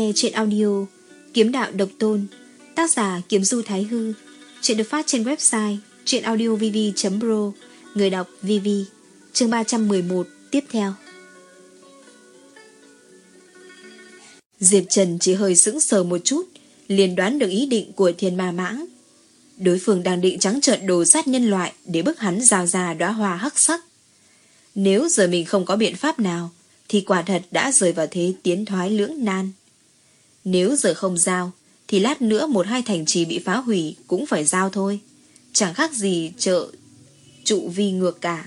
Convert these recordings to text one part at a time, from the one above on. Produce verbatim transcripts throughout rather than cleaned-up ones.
nghe truyện audio Kiếm Đạo Độc Tôn, tác giả Kiếm Du Thái Hư. Truyện được phát trên website truyện audio v v chấm pro. Người đọc vê vê. Chương ba trăm mười một tiếp theo. Diệp Trần chỉ hơi sững sờ một chút, liền đoán được ý định của Thiên Ma Mãng. Đối phương đang định trắng trợn đồ sát nhân loại để bức hắn rào ra đóa hoa hắc sắc. Nếu giờ mình không có biện pháp nào thì quả thật đã rơi vào thế tiến thoái lưỡng nan. Nếu giờ không giao thì lát nữa một hai thành trì bị phá hủy cũng phải giao thôi, chẳng khác gì chợ trụ vi ngược cả.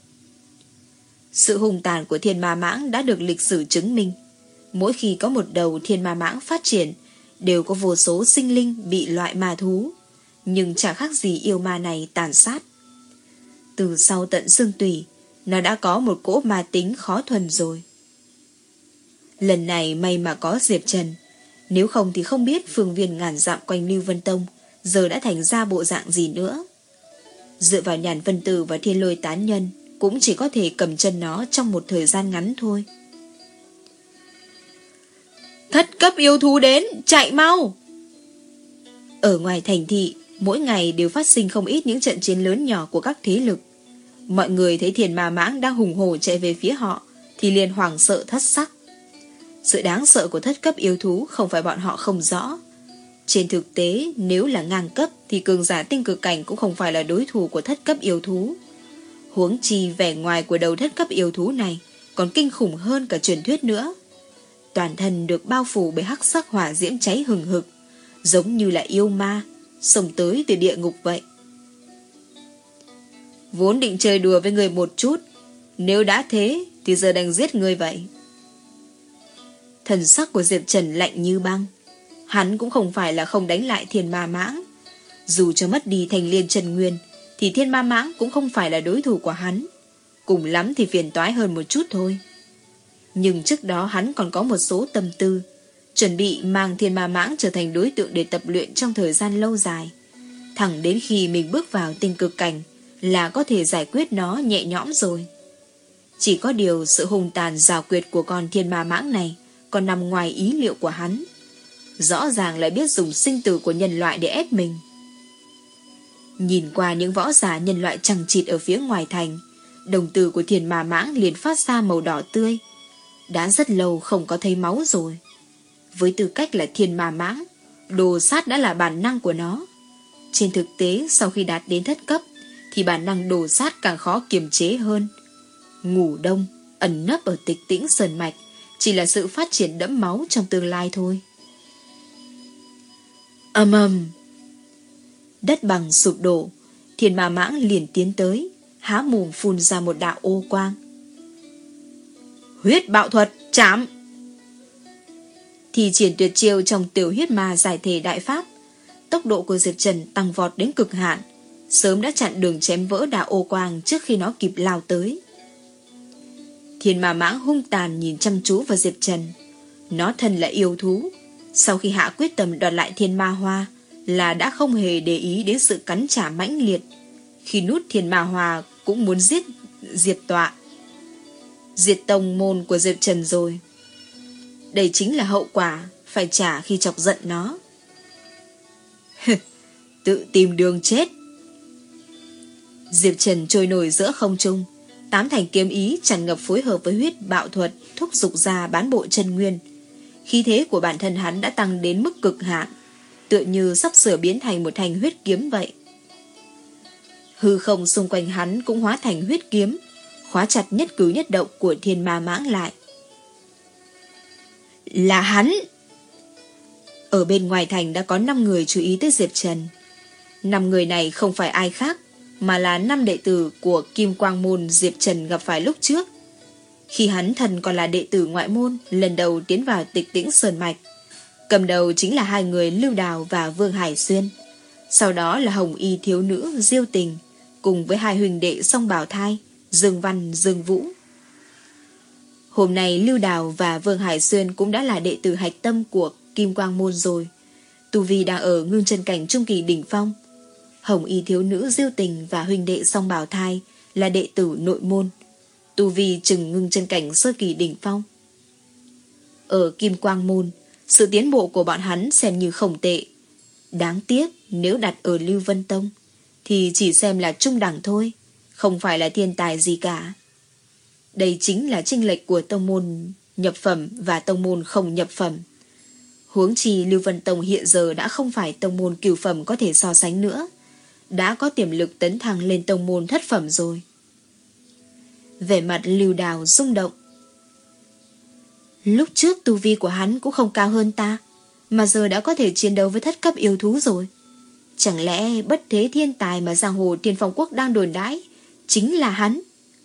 Sự hung tàn của Thiên Ma Mãng đã được lịch sử chứng minh. Mỗi khi có một đầu Thiên Ma Mãng phát triển, đều có vô số sinh linh bị loại ma thú, nhưng chẳng khác gì yêu ma này tàn sát. Từ sau tận xương tủy, nó đã có một cỗ ma tính khó thuần rồi. Lần này may mà có Diệp Trần, nếu không thì không biết phương viên ngàn dặm quanh Lưu Vân Tông giờ đã thành ra bộ dạng gì nữa. Dựa vào Nhàn Vân Tử và Thiên Lôi Tán Nhân, cũng chỉ có thể cầm chân nó trong một thời gian ngắn thôi. Thất cấp yêu thú đến, chạy mau! Ở ngoài thành thị, mỗi ngày đều phát sinh không ít những trận chiến lớn nhỏ của các thế lực. Mọi người thấy Thiên Ma Mãng đang hùng hổ chạy về phía họ thì liền hoảng sợ thất sắc. Sự đáng sợ của thất cấp yêu thú không phải bọn họ không rõ. Trên thực tế, nếu là ngang cấp thì cường giả tinh cực cảnh cũng không phải là đối thủ của thất cấp yêu thú. Huống chi vẻ ngoài của đầu thất cấp yêu thú này còn kinh khủng hơn cả truyền thuyết nữa. Toàn thân được bao phủ bởi hắc sắc hỏa diễm cháy hừng hực, giống như là yêu ma xông tới từ địa ngục vậy. Vốn định chơi đùa với người một chút, nếu đã thế thì giờ đành giết người vậy. Thần sắc của Diệp Trần lạnh như băng. Hắn cũng không phải là không đánh lại Thiên Ma Mãng. Dù cho mất đi thành liên Trần Nguyên thì Thiên Ma Mãng cũng không phải là đối thủ của hắn. Cùng lắm thì phiền toái hơn một chút thôi. Nhưng trước đó hắn còn có một số tâm tư, chuẩn bị mang Thiên Ma Mãng trở thành đối tượng để tập luyện trong thời gian lâu dài. Thẳng đến khi mình bước vào tinh cực cảnh là có thể giải quyết nó nhẹ nhõm rồi. Chỉ có điều sự hung tàn rào quyệt của con Thiên Ma Mãng này còn nằm ngoài ý liệu của hắn. Rõ ràng lại biết dùng sinh tử của nhân loại để ép mình. Nhìn qua những võ giả nhân loại chằng chịt ở phía ngoài thành, đồng tử của Thiên Ma Mãng liền phát ra màu đỏ tươi. Đã rất lâu không có thấy máu rồi. Với tư cách là Thiên Ma Mãng, đồ sát đã là bản năng của nó. Trên thực tế, sau khi đạt đến thất cấp thì bản năng đồ sát càng khó kiềm chế hơn. Ngủ đông, ẩn nấp ở tịch tĩnh sơn mạch chỉ là sự phát triển đẫm máu trong tương lai thôi. Ầm ầm, đất bằng sụp đổ, Thiên Ma Mãng liền tiến tới, há mồm phun ra một đạo ô quang. Huyết bạo thuật chạm. Thì triển tuyệt chiêu trong Tiểu Huyết Ma giải thể đại pháp. Tốc độ của Diệp Trần tăng vọt đến cực hạn, sớm đã chặn đường chém vỡ đạo ô quang trước khi nó kịp lao tới. Thiên Ma Mãng hung tàn nhìn chăm chú vào Diệp Trần. Nó thân là yêu thú, sau khi hạ quyết tâm đoạt lại Thiên Ma Hoa là đã không hề để ý đến sự cắn trả mãnh liệt. Khi nút Thiên Ma Hoa cũng muốn giết Diệp Tọa, diệt tông môn của Diệp Trần rồi. Đây chính là hậu quả phải trả khi chọc giận nó. Tự tìm đường chết. Diệp Trần trôi nổi giữa không trung, tám thành kiếm ý tràn ngập phối hợp với huyết bạo thuật thúc giục ra bán bộ chân nguyên. Khí thế của bản thân hắn đã tăng đến mức cực hạn, tựa như sắp sửa biến thành một thanh huyết kiếm vậy. Hư không xung quanh hắn cũng hóa thành huyết kiếm, khóa chặt nhất cử nhất động của Thiên Ma Mãng lại. Là hắn! Ở bên ngoài thành đã có năm người chú ý tới Diệp Trần. Năm người này không phải ai khác, mà là năm đệ tử của Kim Quang Môn Diệp Trần gặp phải lúc trước. Khi hắn thần còn là đệ tử ngoại môn, lần đầu tiến vào tịch tĩnh sơn mạch. Cầm đầu chính là hai người Lưu Đào và Vương Hải Xuyên. Sau đó là Hồng Y thiếu nữ Diêu Tình, cùng với hai huynh đệ Song Bảo Thai, Dương Văn, Dương Vũ. Hôm nay Lưu Đào và Vương Hải Xuyên cũng đã là đệ tử hạch tâm của Kim Quang Môn rồi. Tu vi đang ở ngưng chân cảnh trung kỳ đỉnh phong. Hồng Y thiếu nữ Diêu Tình và huynh đệ Song Bảo Thai là đệ tử nội môn. Tu vi chừng ngưng chân cảnh sơ kỳ đỉnh phong. Ở Kim Quang Môn, Sự tiến bộ của bọn hắn xem như không tệ. Đáng tiếc nếu đặt ở Lưu Vân Tông thì chỉ xem là trung đẳng thôi, không phải là thiên tài gì cả. Đây chính là chênh lệch của tông môn nhập phẩm và tông môn không nhập phẩm. Huống chi Lưu Vân Tông hiện giờ đã không phải tông môn cửu phẩm có thể so sánh nữa, đã có tiềm lực tấn thăng lên tông môn thất phẩm rồi. Vẻ mặt Lưu Đào rung động. Lúc trước tu vi của hắn cũng không cao hơn ta, mà giờ đã có thể chiến đấu với thất cấp yêu thú rồi. Chẳng lẽ bất thế thiên tài mà giang hồ Thiên Phong Quốc đang đồn đãi chính là hắn?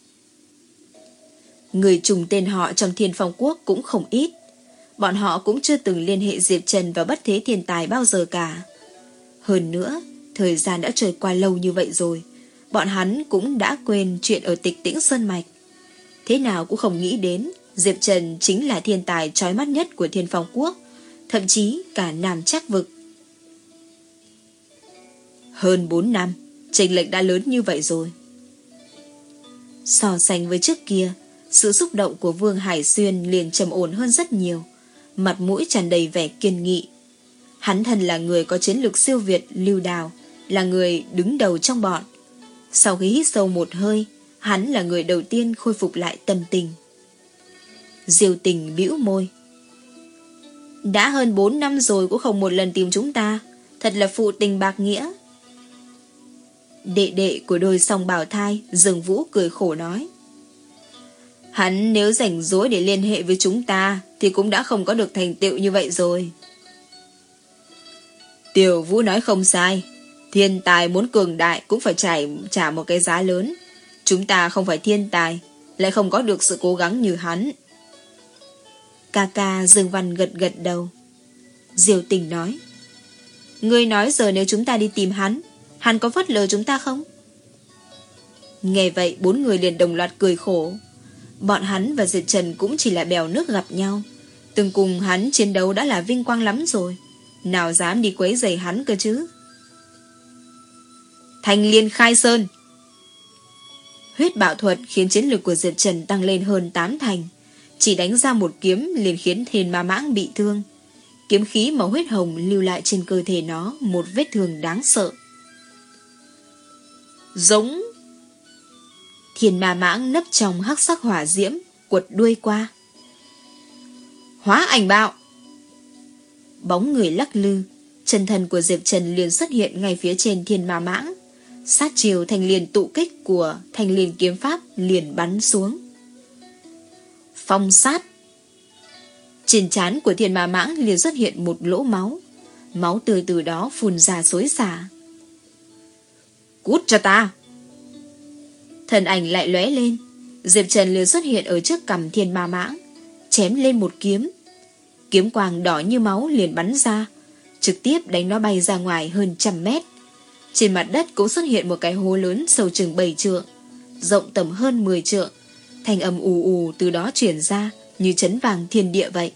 Người trùng tên họ trong Thiên Phong Quốc cũng không ít. Bọn họ cũng chưa từng liên hệ Diệp Trần và bất thế thiên tài bao giờ cả. Hơn nữa, thời gian đã trôi qua lâu như vậy rồi, bọn hắn cũng đã quên chuyện ở Tịch Tĩnh Sơn Mạch. Thế nào cũng không nghĩ đến Diệp Trần chính là thiên tài chói mắt nhất của Thiên Phong Quốc, thậm chí cả Nam Trác Vực. Hơn bốn năm, chênh lệch đã lớn như vậy rồi. So sánh với trước kia, sự xúc động của Vương Hải Xuyên liền trầm ổn hơn rất nhiều, mặt mũi tràn đầy vẻ kiên nghị. Hắn thân là người có chiến lược siêu việt, Lưu Đào là người đứng đầu trong bọn. Sau khi hít sâu một hơi, hắn là người đầu tiên khôi phục lại tâm tình. Diêu Tình bĩu môi. Đã hơn bốn năm rồi cũng không một lần tìm chúng ta, thật là phụ tình bạc nghĩa. Đệ đệ của đôi song bào thai Dương Vũ cười khổ nói. Hắn nếu rảnh rỗi để liên hệ với chúng ta thì cũng đã không có được thành tựu như vậy rồi. Tiểu Vũ nói không sai, thiên tài muốn cường đại cũng phải trả, trả một cái giá lớn. Chúng ta không phải thiên tài, lại không có được sự cố gắng như hắn. Ca ca Dương Văn gật gật đầu. Diêu Tình nói. Ngươi nói giờ nếu chúng ta đi tìm hắn, hắn có phớt lờ chúng ta không? Nghe vậy bốn người liền đồng loạt cười khổ. Bọn hắn và Diệp Trần cũng chỉ là bèo nước gặp nhau, từng cùng hắn chiến đấu đã là vinh quang lắm rồi, nào dám đi quấy rầy hắn cơ chứ. Thanh Liên khai sơn. Huyết bạo thuật khiến chiến lược của Diệp Trần tăng lên hơn tám thành. Chỉ đánh ra một kiếm liền khiến Thiên Ma Mãng bị thương. Kiếm khí màu huyết hồng lưu lại trên cơ thể nó một vết thương đáng sợ. Giống. Thiên Ma Mãng nấp trong hắc sắc hỏa diễm, quật đuôi qua. Hóa ảnh bạo. Bóng người lắc lư, chân thần của Diệp Trần liền xuất hiện ngay phía trên Thiên Ma Mãng. Sát chiều Thanh Liên tụ kích của Thanh Liên kiếm pháp liền bắn xuống. Phong sát. Trên trán của Thiên Ma Mãng liền xuất hiện một lỗ máu, máu tươi từ đó phun ra xối xả. Cút cho ta. Thần ảnh lại lóe lên, Diệp Trần liền xuất hiện ở trước cằm Thiên Ma Mãng, chém lên một kiếm. Kiếm quang đỏ như máu liền bắn ra, trực tiếp đánh nó bay ra ngoài hơn trăm mét. Trên mặt đất cũng xuất hiện một cái hố lớn sâu chừng bảy trượng, rộng tầm hơn mười trượng. Thanh âm ù ù từ đó chuyển ra như chấn vàng thiên địa vậy.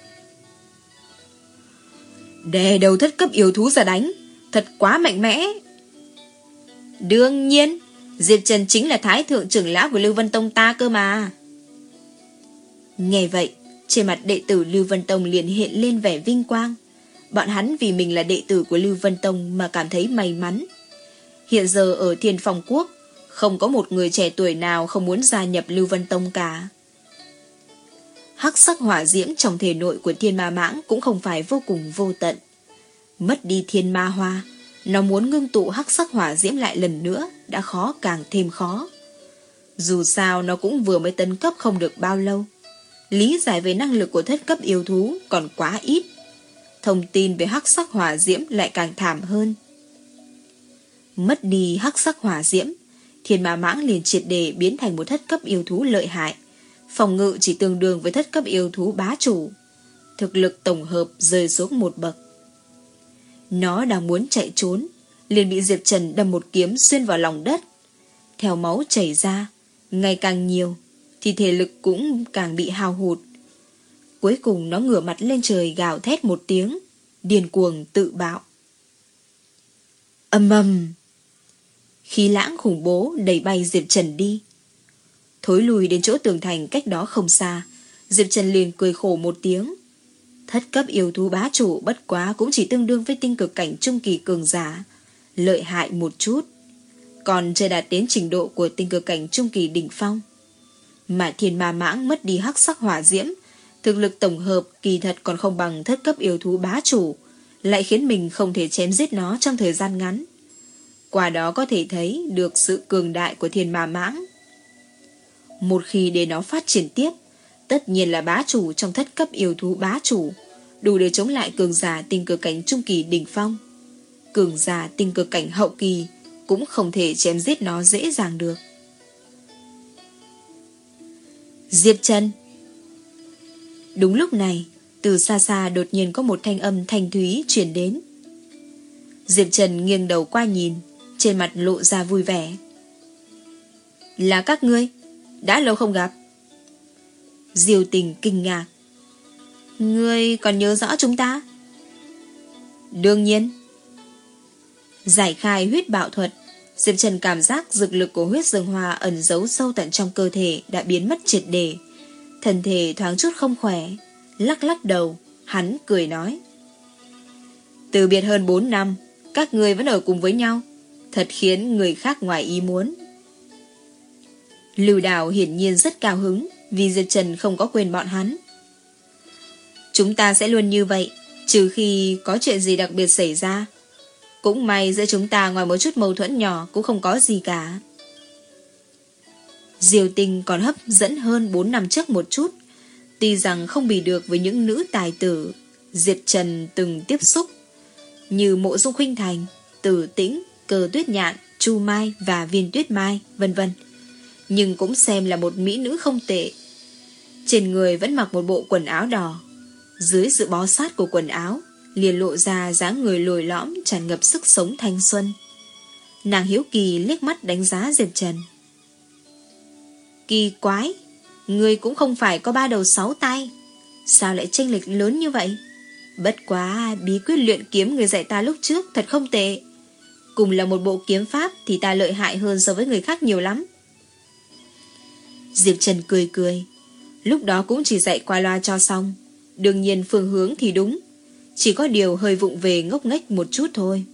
Đè đầu thất cấp yêu thú ra đánh, thật quá mạnh mẽ. Đương nhiên, Diệp Trần chính là thái thượng trưởng lão của Lưu Vân Tông ta cơ mà. Nghe vậy, trên mặt đệ tử Lưu Vân Tông liền hiện lên vẻ vinh quang. Bọn hắn vì mình là đệ tử của Lưu Vân Tông mà cảm thấy may mắn. Hiện giờ ở Thiên Phong Quốc, không có một người trẻ tuổi nào không muốn gia nhập Lưu Vân Tông cả. Hắc sắc hỏa diễm trong thể nội của Thiên Ma Mãng cũng không phải vô cùng vô tận. Mất đi Thiên Ma Hoa, nó muốn ngưng tụ hắc sắc hỏa diễm lại lần nữa đã khó càng thêm khó. Dù sao nó cũng vừa mới tấn cấp không được bao lâu. Lý giải về năng lực của thất cấp yêu thú còn quá ít. Thông tin về hắc sắc hỏa diễm lại càng thảm hơn. Mất đi hắc sắc hỏa diễm, Thiên Ma Mãng liền triệt để biến thành một thất cấp yêu thú lợi hại. Phòng ngự chỉ tương đương với thất cấp yêu thú bá chủ. Thực lực tổng hợp rơi xuống một bậc. Nó đang muốn chạy trốn, liền bị Diệp Trần đâm một kiếm xuyên vào lòng đất. Theo máu chảy ra, ngày càng nhiều, thì thể lực cũng càng bị hao hụt. Cuối cùng nó ngửa mặt lên trời gào thét một tiếng, điên cuồng tự bạo. Ầm ầm. Khí lãng khủng bố đẩy bay Diệp Trần đi. Thối lùi đến chỗ tường thành cách đó không xa, Diệp Trần liền cười khổ một tiếng. Thất cấp yêu thú bá chủ bất quá cũng chỉ tương đương với tinh cực cảnh trung kỳ cường giả, lợi hại một chút, còn chưa đạt đến trình độ của tinh cực cảnh trung kỳ đỉnh phong. Mà thiên ma mãng mất đi hắc sắc hỏa diễm, thực lực tổng hợp kỳ thật còn không bằng thất cấp yêu thú bá chủ, lại khiến mình không thể chém giết nó trong thời gian ngắn. Qua đó có thể thấy được sự cường đại của thiên ma mãng. Một khi để nó phát triển tiếp, tất nhiên là bá chủ trong thất cấp yêu thú bá chủ, đủ để chống lại cường giả tinh cực cảnh trung kỳ đỉnh phong. Cường giả tinh cực cảnh hậu kỳ cũng không thể chém giết nó dễ dàng được. Diệp Trần. Đúng lúc này, từ xa xa đột nhiên có một thanh âm thanh thúy truyền đến. Diệp Trần nghiêng đầu qua nhìn, trên mặt lộ ra vui vẻ. Là các ngươi, đã lâu không gặp. Diêu Tình kinh ngạc. Ngươi còn nhớ rõ chúng ta? Đương nhiên. Giải khai huyết bạo thuật, Diệp Trần cảm giác dược lực của huyết dương hoa ẩn giấu sâu tận trong cơ thể đã biến mất triệt để. Thân thể thoáng chút không khỏe, lắc lắc đầu, hắn cười nói. Từ biệt hơn bốn năm, các ngươi vẫn ở cùng với nhau, thật khiến người khác ngoài ý muốn. Lưu Đào hiển nhiên rất cao hứng vì Diệp Trần không có quên bọn hắn. Chúng ta sẽ luôn như vậy, trừ khi có chuyện gì đặc biệt xảy ra. Cũng may giữa chúng ta ngoài một chút mâu thuẫn nhỏ cũng không có gì cả. Diêu Tinh còn hấp dẫn hơn bốn năm trước một chút. Tuy rằng không bì được với những nữ tài tử Diệp Trần từng tiếp xúc, như Mộ Dung Khuynh Thành, Tử Tĩnh, Cờ Tuyết Nhạn, Chu Mai và Viên Tuyết Mai, vân vân, nhưng cũng xem là một mỹ nữ không tệ. Trên người vẫn mặc một bộ quần áo đỏ, dưới sự bó sát của quần áo liền lộ ra dáng người lồi lõm tràn ngập sức sống thanh xuân. Nàng hiếu kỳ liếc mắt đánh giá Diệp Trần. Kỳ quái, ngươi cũng không phải có ba đầu sáu tay, sao lại chênh lệch lớn như vậy? Bất quá bí quyết luyện kiếm người dạy ta lúc trước thật không tệ. Cùng là một bộ kiếm pháp thì ta lợi hại hơn so với người khác nhiều lắm. Diệp Trần cười cười. Lúc đó cũng chỉ dạy qua loa cho xong. Đương nhiên phương hướng thì đúng, chỉ có điều hơi vụng về ngốc nghếch một chút thôi.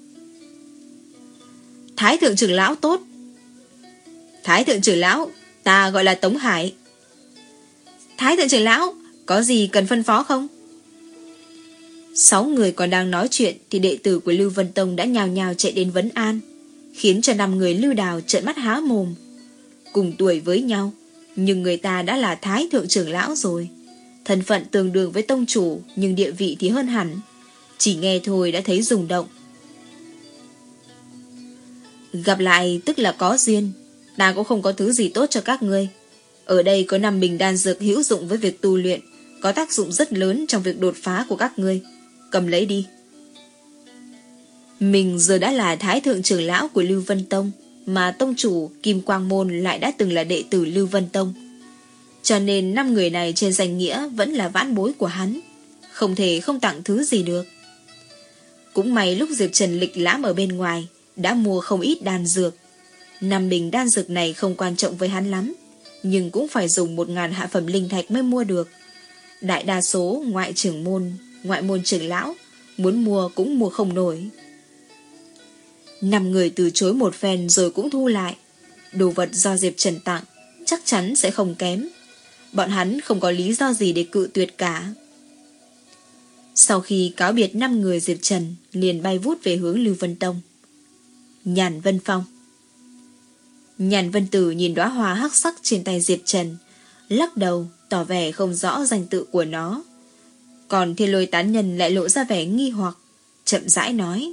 Thái thượng trưởng lão tốt. Thái thượng trưởng lão, ta gọi là Tống Hải. Thái thượng trưởng lão, có gì cần phân phó không? Sáu người còn đang nói chuyện thì đệ tử của Lưu Vân Tông đã nhào nhào chạy đến vấn an, khiến cho năm người Lưu Đào trợn mắt há mồm. Cùng tuổi với nhau, nhưng người ta đã là Thái thượng trưởng lão rồi. Thân phận tương đương với tông chủ, nhưng địa vị thì hơn hẳn. Chỉ nghe thôi đã thấy rung động. Gặp lại tức là có duyên. Ta cũng không có thứ gì tốt cho các ngươi. Ở đây có năm bình đan dược hữu dụng với việc tu luyện, có tác dụng rất lớn trong việc đột phá của các ngươi. Cầm lấy đi. Mình giờ đã là Thái thượng trưởng lão của Lưu Vân Tông, mà tông chủ Kim Quang Môn lại đã từng là đệ tử Lưu Vân Tông. Cho nên năm người này trên danh nghĩa vẫn là vãn bối của hắn, không thể không tặng thứ gì được. Cũng may lúc Diệp Trần lịch lãm ở bên ngoài đã mua không ít đan dược. Năm bình đan dược này không quan trọng với hắn lắm, nhưng cũng phải dùng một ngàn hạ phẩm linh thạch mới mua được. Đại đa số ngoại trưởng môn, ngoại môn trưởng lão muốn mua cũng mua không nổi. Năm người từ chối một phen rồi cũng thu lại. Đồ vật do Diệp Trần tặng chắc chắn sẽ không kém. Bọn hắn không có lý do gì để cự tuyệt cả. Sau khi cáo biệt năm người, Diệp Trần liền bay vút về hướng Lưu Vân Tông. Nhàn Vân Phong. Nhàn Vân Tử nhìn đóa hoa hắc sắc trên tay Diệp Trần, lắc đầu tỏ vẻ không rõ danh tự của nó. Còn Thiên Lôi Tán Nhân lại lộ ra vẻ nghi hoặc, chậm rãi nói: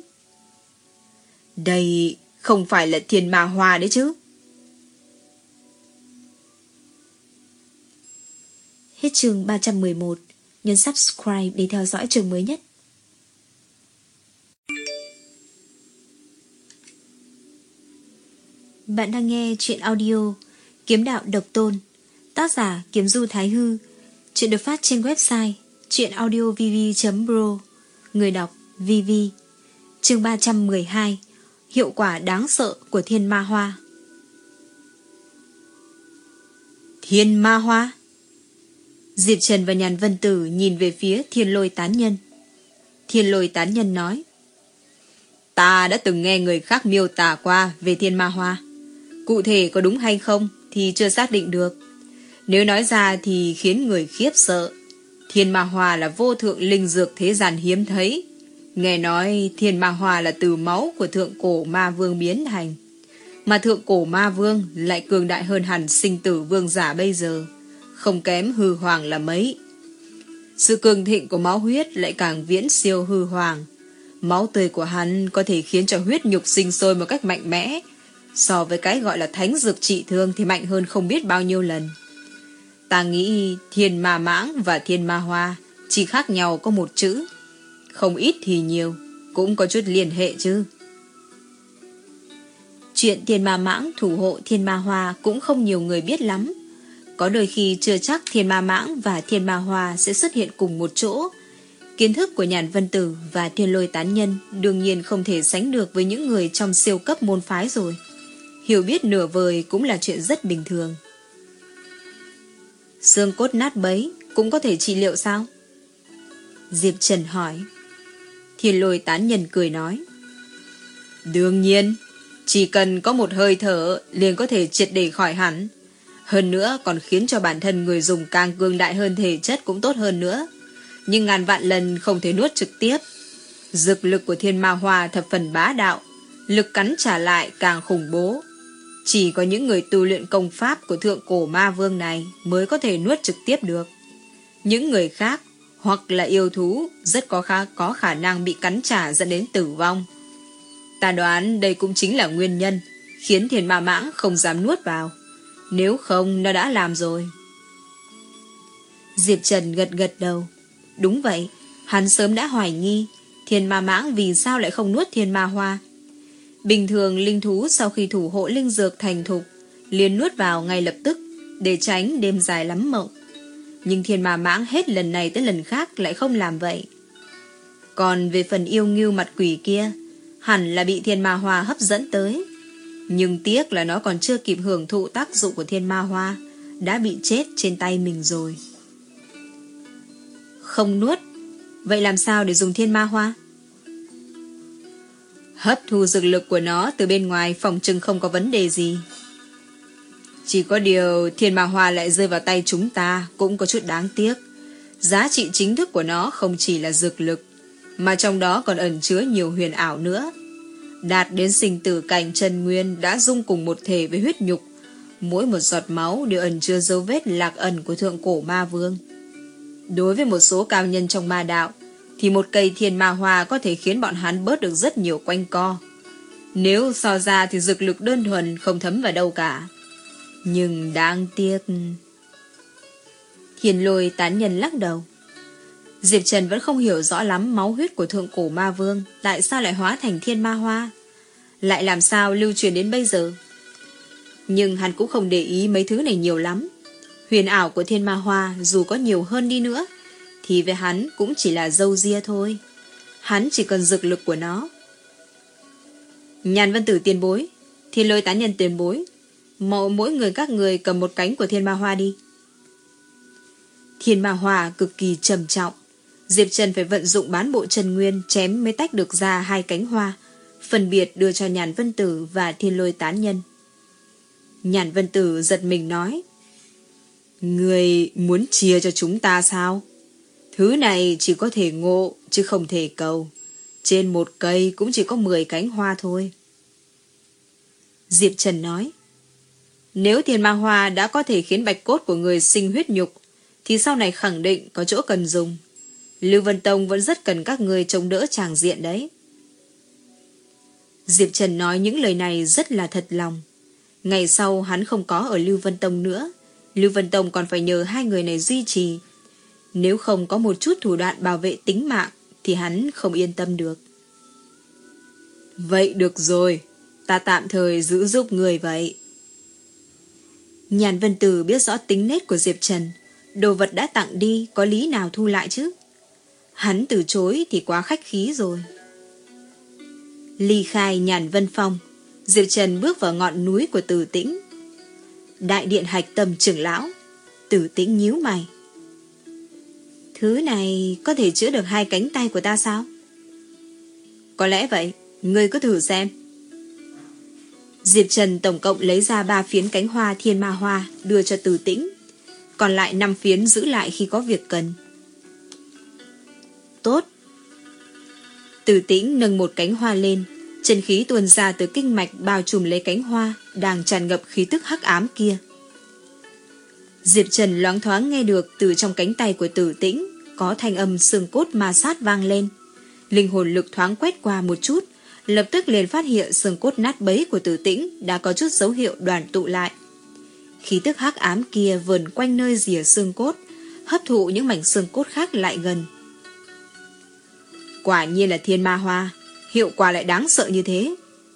Đây không phải là Thiên Ma Hoa đấy chứ? Hết chương ba trăm mười một. Nhấn subscribe để theo dõi chương mới nhất. Bạn đang nghe chuyện audio Kiếm Đạo Độc Tôn, tác giả Kiếm Du Thái Hư. Chuyện được phát trên website chuyenaudiovv chấm pro. Người đọc vê vê. Chương ba trăm mười hai. Hiệu quả đáng sợ của Thiên Ma Hoa. Thiên Ma Hoa? Diệp Trần và Nhàn Vân Tử nhìn về phía Thiên Lôi Tán Nhân. Thiên Lôi Tán Nhân nói: Ta đã từng nghe người khác miêu tả qua về thiên ma hoa. Cụ thể có đúng hay không thì chưa xác định được. Nếu nói ra thì khiến người khiếp sợ. Thiên ma hoa là vô thượng linh dược thế gian hiếm thấy. Nghe nói thiên ma hoa là từ máu của thượng cổ ma vương biến thành. Mà thượng cổ ma vương lại cường đại hơn hẳn sinh tử vương giả bây giờ, không kém hư hoàng là mấy. Sự cường thịnh của máu huyết lại càng viễn siêu hư hoàng. Máu tươi của hắn có thể khiến cho huyết nhục sinh sôi một cách mạnh mẽ. So với cái gọi là thánh dược trị thương thì mạnh hơn không biết bao nhiêu lần. Ta nghĩ thiên ma mãng và thiên ma hoa chỉ khác nhau có một chữ. Không ít thì nhiều, cũng có chút liên hệ chứ. Chuyện thiên ma mãng thủ hộ thiên ma hoa cũng không nhiều người biết lắm. Có đôi khi chưa chắc thiên ma mãng và thiên ma hoa sẽ xuất hiện cùng một chỗ. Kiến thức của Nhàn Vân Tử và Thiên Lôi Tán Nhân đương nhiên không thể sánh được với những người trong siêu cấp môn phái rồi. Hiểu biết nửa vời cũng là chuyện rất bình thường. Xương cốt nát bấy cũng có thể trị liệu sao? Diệp Trần hỏi. Thiên Lôi Tán Nhân cười nói: Đương nhiên, chỉ cần có một hơi thở liền có thể triệt để khỏi hẳn. Hơn nữa còn khiến cho bản thân người dùng càng cường đại hơn thể chất cũng tốt hơn nữa. Nhưng ngàn vạn lần không thể nuốt trực tiếp. Dược lực của thiên ma hoa thập phần bá đạo, lực cắn trả lại càng khủng bố. Chỉ có những người tu luyện công pháp của thượng cổ ma vương này mới có thể nuốt trực tiếp được. Những người khác hoặc là yêu thú rất có khả, có khả năng bị cắn trả dẫn đến tử vong. Ta đoán đây cũng chính là nguyên nhân khiến thiên ma mãng không dám nuốt vào. Nếu không nó đã làm rồi. Diệp Trần gật gật đầu. Đúng vậy, hắn sớm đã hoài nghi thiên ma mãng vì sao lại không nuốt thiên ma hoa. Bình thường linh thú sau khi thủ hộ linh dược thành thục liền nuốt vào ngay lập tức để tránh đêm dài lắm mộng. Nhưng thiên ma mãng hết lần này tới lần khác lại không làm vậy. Còn về phần yêu ngưu mặt quỷ kia, hẳn là bị thiên ma hoa hấp dẫn tới. Nhưng tiếc là nó còn chưa kịp hưởng thụ tác dụng của thiên ma hoa, đã bị chết trên tay mình rồi. Không nuốt, vậy làm sao để dùng thiên ma hoa? Hấp thu dược lực của nó từ bên ngoài phòng trừng không có vấn đề gì. Chỉ có điều thiên ma hoa lại rơi vào tay chúng ta cũng có chút đáng tiếc. Giá trị chính thức của nó không chỉ là dược lực, mà trong đó còn ẩn chứa nhiều huyền ảo nữa. Đạt đến sinh tử cảnh chân nguyên đã dung cùng một thể với huyết nhục. Mỗi một giọt máu đều ẩn chứa dấu vết lạc ẩn của thượng cổ ma vương. Đối với một số cao nhân trong ma đạo thì một cây thiên ma hoa có thể khiến bọn hắn bớt được rất nhiều quanh co. Nếu so ra thì dược lực đơn thuần không thấm vào đâu cả. Nhưng đáng tiếc. Thiên Lôi Tán Nhân lắc đầu. Diệp Trần vẫn không hiểu rõ lắm máu huyết của thượng cổ ma vương tại sao lại hóa thành thiên ma hoa, lại làm sao lưu truyền đến bây giờ. Nhưng hắn cũng không để ý mấy thứ này nhiều lắm. Huyền ảo của thiên ma hoa dù có nhiều hơn đi nữa thì với hắn cũng chỉ là râu ria thôi. Hắn chỉ cần dược lực của nó. Nhàn Vân Tử tiền bối, Thiên Lôi Tán Nhân tiền bối, mỗi, mỗi người các người cầm một cánh của thiên ma hoa đi. Thiên ma hoa cực kỳ trầm trọng. Diệp Trần phải vận dụng bán bộ chân nguyên chém mới tách được ra hai cánh hoa, phân biệt đưa cho Nhàn Vân Tử và Thiên Lôi Tán Nhân. Nhàn Vân Tử giật mình nói: Người muốn chia cho chúng ta sao? Thứ này chỉ có thể ngộ chứ không thể cầu. Trên một cây cũng chỉ có mười cánh hoa thôi. Diệp Trần nói: Nếu thiên ma hoa đã có thể khiến bạch cốt của người sinh huyết nhục thì sau này khẳng định có chỗ cần dùng. Lưu Vân Tông vẫn rất cần các người chống đỡ tràng diện đấy. Diệp Trần nói những lời này rất là thật lòng. Ngày sau hắn không có ở Lưu Vân Tông nữa, Lưu Vân Tông còn phải nhờ hai người này duy trì. Nếu không có một chút thủ đoạn bảo vệ tính mạng thì hắn không yên tâm được. Vậy được rồi, ta tạm thời giữ giúp người vậy. Nhàn Vân Tử biết rõ tính nết của Diệp Trần. Đồ vật đã tặng đi có lý nào thu lại chứ? Hắn từ chối thì quá khách khí rồi. Ly khai Nhàn Vân Phong, Diệp Trần bước vào ngọn núi của Từ Tĩnh. Đại điện hạch tâm trưởng lão. Từ Tĩnh nhíu mày. Thứ này có thể chữa được hai cánh tay của ta sao? Có lẽ vậy, ngươi cứ thử xem. Diệp Trần tổng cộng lấy ra ba phiến cánh hoa thiên ma hoa đưa cho Từ Tĩnh, còn lại năm phiến giữ lại khi có việc cần. Tốt. Từ Tĩnh nâng một cánh hoa lên, chân khí tuôn ra từ kinh mạch bao trùm lấy cánh hoa đang tràn ngập khí tức hắc ám kia. Diệp Trần loáng thoáng nghe được từ trong cánh tay của Từ Tĩnh có thanh âm xương cốt ma sát vang lên. Linh hồn lực thoáng quét qua một chút, lập tức liền phát hiện xương cốt nát bấy của Từ Tĩnh đã có chút dấu hiệu đoàn tụ lại. Khí tức hắc ám kia vờn quanh nơi rìa xương cốt, hấp thụ những mảnh xương cốt khác lại gần. Quả nhiên là thiên ma hoa, hiệu quả lại đáng sợ như thế.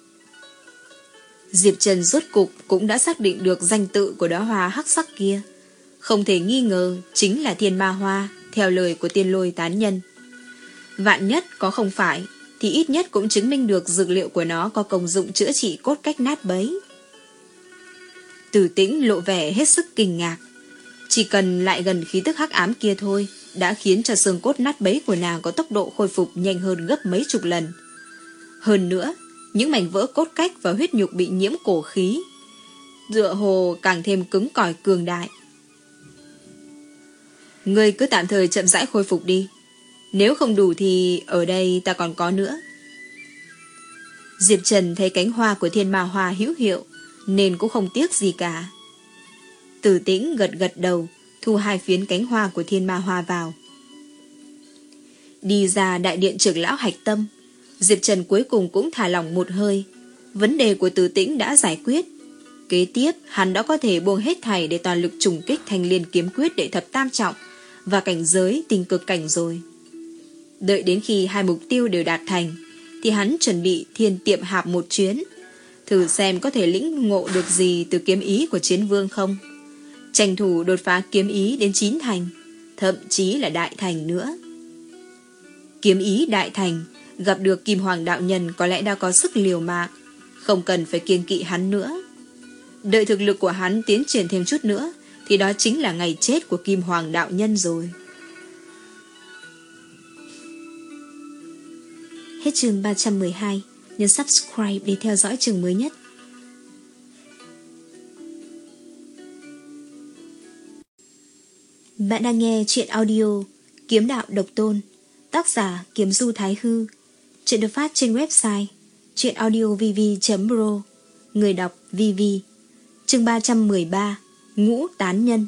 Diệp Trần rốt cục cũng đã xác định được danh tự của đóa hoa hắc sắc kia. Không thể nghi ngờ chính là thiên ma hoa, theo lời của Tiên Lôi tán nhân. Vạn nhất có không phải, thì ít nhất cũng chứng minh được dược liệu của nó có công dụng chữa trị cốt cách nát bấy. Từ Tĩnh lộ vẻ hết sức kinh ngạc. Chỉ cần lại gần khí tức hắc ám kia thôi, đã khiến cho xương cốt nát bấy của nàng có tốc độ khôi phục nhanh hơn gấp mấy chục lần. Hơn nữa, những mảnh vỡ cốt cách và huyết nhục bị nhiễm cổ khí, tựa hồ càng thêm cứng cỏi cường đại. Ngươi cứ tạm thời chậm rãi khôi phục đi. Nếu không đủ thì ở đây ta còn có nữa. Diệp Trần thấy cánh hoa của thiên ma hoa hữu hiệu, nên cũng không tiếc gì cả. Từ Tĩnh gật gật đầu, thu hai phiến cánh hoa của thiên ma hoa vào. Đi ra đại điện trưởng lão Hạch Tâm, Diệp Trần cuối cùng cũng thả lỏng một hơi. Vấn đề của Từ Tĩnh đã giải quyết. Kế tiếp, hắn đã có thể buông hết thảy để toàn lực trùng kích Thanh Liên kiếm quyết đệ thập tam trọng và cảnh giới tinh cực cảnh rồi. Đợi đến khi hai mục tiêu đều đạt thành, thì hắn chuẩn bị thiên tiệm hạp một chuyến, thử xem có thể lĩnh ngộ được gì từ kiếm ý của Chiến Vương không. Tranh thủ đột phá kiếm ý đến chín thành, thậm chí là đại thành nữa. Kiếm ý đại thành, gặp được Kim Hoàng đạo nhân có lẽ đã có sức liều mạng, không cần phải kiêng kỵ hắn nữa. Đợi thực lực của hắn tiến triển thêm chút nữa, thì đó chính là ngày chết của Kim Hoàng đạo nhân rồi. Hết chương ba trăm mười hai, nhấn subscribe để theo dõi chương mới nhất. Bạn đang nghe chuyện audio Kiếm Đạo Độc Tôn, tác giả Kiếm Du Thái Hư. Chuyện được phát trên website chuyenaudiovv chấm pro, người đọc vê vê. Chương ba trăm mười ba, Ngũ Tán Nhân.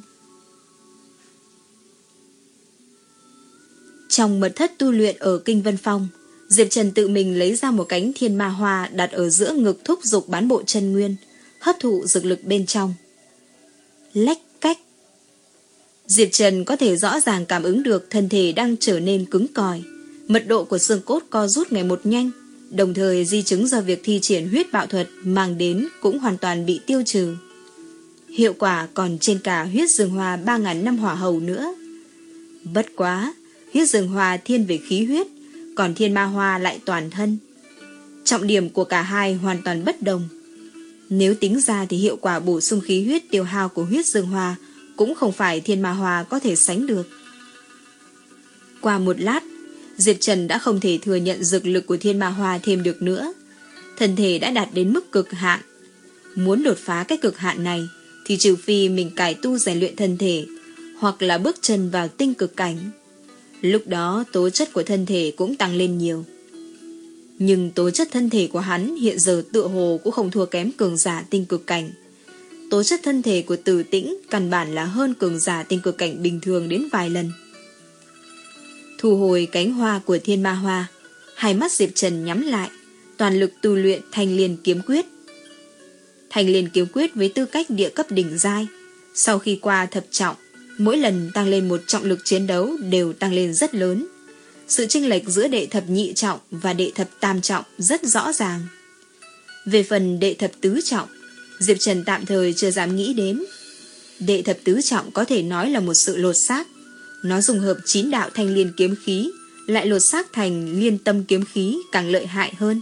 Trong mật thất tu luyện ở Kinh Vân Phong, Diệp Trần tự mình lấy ra một cánh thiên ma hoa đặt ở giữa ngực thúc dục bán bộ chân nguyên, hấp thụ dược lực bên trong. Lách cách. Diệp Trần có thể rõ ràng cảm ứng được thân thể đang trở nên cứng cỏi, mật độ của xương cốt co rút ngày một nhanh, đồng thời di chứng do việc thi triển huyết bạo thuật mang đến cũng hoàn toàn bị tiêu trừ. Hiệu quả còn trên cả huyết dương hoa ba ngàn năm hỏa hầu nữa. Bất quá, huyết dương hoa thiên về khí huyết, còn thiên ma hoa lại toàn thân. Trọng điểm của cả hai hoàn toàn bất đồng. Nếu tính ra thì hiệu quả bổ sung khí huyết tiêu hao của huyết dương hoa cũng không phải thiên ma hoa có thể sánh được. Qua một lát, Diệp Trần đã không thể thừa nhận dược lực của thiên ma hoa thêm được nữa. Thân thể đã đạt đến mức cực hạn. Muốn đột phá cái cực hạn này thì trừ phi mình cải tu rèn luyện thân thể, hoặc là bước chân vào tinh cực cảnh. Lúc đó tố chất của thân thể cũng tăng lên nhiều. Nhưng tố chất thân thể của hắn hiện giờ tựa hồ cũng không thua kém cường giả tinh cực cảnh. Tố chất thân thể của Từ Tĩnh căn bản là hơn cường giả tinh cực cảnh bình thường đến vài lần. Thu hồi cánh hoa của thiên ma hoa, hai mắt Diệp Trần nhắm lại, toàn lực tu luyện Thanh Liên kiếm quyết. Thanh Liên kiếm quyết với tư cách địa cấp đỉnh giai, sau khi qua thập trọng, mỗi lần tăng lên một trọng lực chiến đấu đều tăng lên rất lớn. Sự chênh lệch giữa đệ thập nhị trọng và đệ thập tam trọng rất rõ ràng. Về phần đệ thập tứ trọng, Diệp Trần tạm thời chưa dám nghĩ đến. Đệ thập tứ trọng có thể nói là một sự lột xác. Nó dùng hợp chín đạo thanh liên kiếm khí, lại lột xác thành liên tâm kiếm khí càng lợi hại hơn.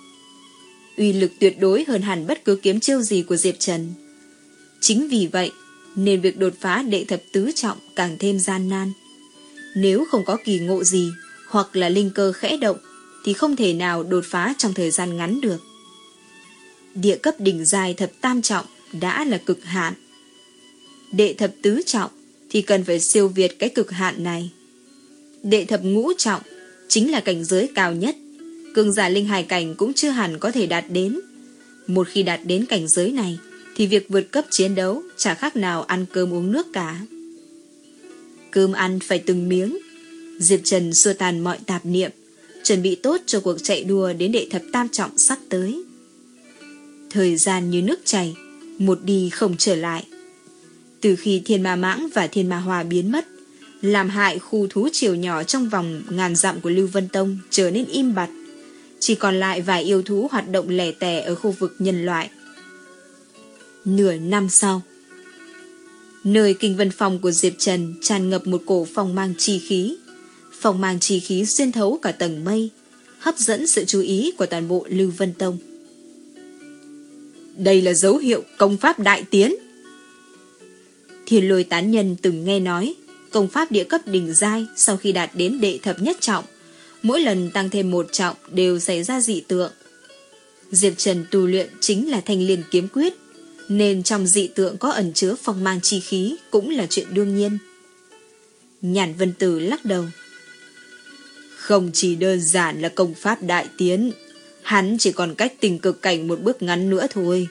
Uy lực tuyệt đối hơn hẳn bất cứ kiếm chiêu gì của Diệp Trần. Chính vì vậy nên việc đột phá đệ thập tứ trọng càng thêm gian nan. Nếu không có kỳ ngộ gì hoặc là linh cơ khẽ động thì không thể nào đột phá trong thời gian ngắn được. Địa cấp đỉnh giai thập tam trọng đã là cực hạn. Đệ thập tứ trọng thì cần phải siêu việt cái cực hạn này. Đệ thập ngũ trọng chính là cảnh giới cao nhất, cường giả linh hài cảnh cũng chưa hẳn có thể đạt đến. Một khi đạt đến cảnh giới này thì việc vượt cấp chiến đấu chả khác nào ăn cơm uống nước cả. Cơm ăn phải từng miếng. Diệp Trần xua tan mọi tạp niệm, chuẩn bị tốt cho cuộc chạy đua đến đệ thập tam trọng sắp tới. Thời gian như nước chảy, một đi không trở lại. Từ khi Thiên Ma Mãng và Thiên Ma Hoa biến mất, làm hại khu thú triều nhỏ trong vòng ngàn dặm của Lưu Vân Tông trở nên im bặt, chỉ còn lại vài yêu thú hoạt động lẻ tẻ ở khu vực nhân loại. Nửa năm sau, nơi Kinh Vân Phòng của Diệp Trần tràn ngập một cổ phong mang chi khí. Phong mang chi khí xuyên thấu cả tầng mây, hấp dẫn sự chú ý của toàn bộ Lưu Vân Tông. Đây là dấu hiệu công pháp đại tiến. Thiên Lôi tán nhân từng nghe nói công pháp địa cấp đỉnh giai sau khi đạt đến đệ thập nhất trọng, mỗi lần tăng thêm một trọng đều xảy ra dị tượng. Diệp Trần tu luyện chính là Thanh Liên kiếm quyết, nên trong dị tượng có ẩn chứa phong mang chi khí cũng là chuyện đương nhiên. Nhàn Vân Tử lắc đầu. Không chỉ đơn giản là công pháp đại tiến, hắn chỉ còn cách tình cực cảnh một bước ngắn nữa thôi.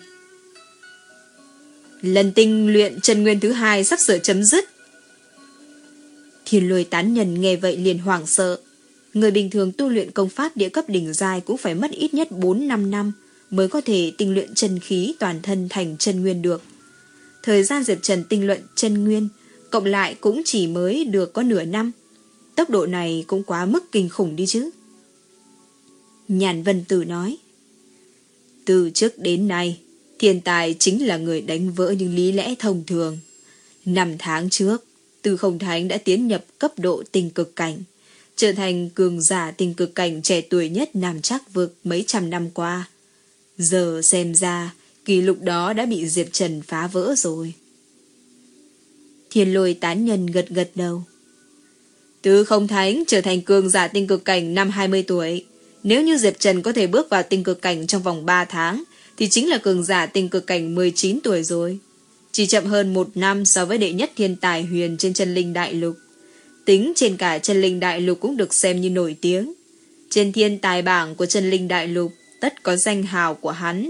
Lần tinh luyện chân nguyên thứ hai sắp sửa chấm dứt. Thiên Lôi tán nhân nghe vậy liền hoảng sợ. Người bình thường tu luyện công pháp địa cấp đỉnh giai cũng phải mất ít nhất bốn năm năm mới có thể tinh luyện chân khí toàn thân thành chân nguyên được. Thời gian Diệp Trần tinh luyện chân nguyên cộng lại cũng chỉ mới được có nửa năm. Tốc độ này cũng quá mức kinh khủng đi chứ. Nhàn Vân Tử nói. Từ trước đến nay, thiên tài chính là người đánh vỡ những lý lẽ thông thường. Năm tháng trước, Tư Không Thánh đã tiến nhập cấp độ tinh cực cảnh, trở thành cường giả tinh cực cảnh trẻ tuổi nhất Nam Trác Vực mấy trăm năm qua. Giờ xem ra, kỷ lục đó đã bị Diệp Trần phá vỡ rồi. Thiên Lôi tán nhân gật gật đầu. Tư Không Thánh trở thành cường giả tinh cực cảnh năm hai mươi tuổi. Nếu như Diệp Trần có thể bước vào tinh cực cảnh trong vòng ba tháng, thì chính là cường giả tinh cực cảnh mười chín tuổi rồi. Chỉ chậm hơn một năm so với đệ nhất thiên tài huyền trên chân linh đại lục. Tính trên cả chân linh đại lục cũng được xem như nổi tiếng. Trên thiên tài bảng của chân linh đại lục, tất có danh hào của hắn.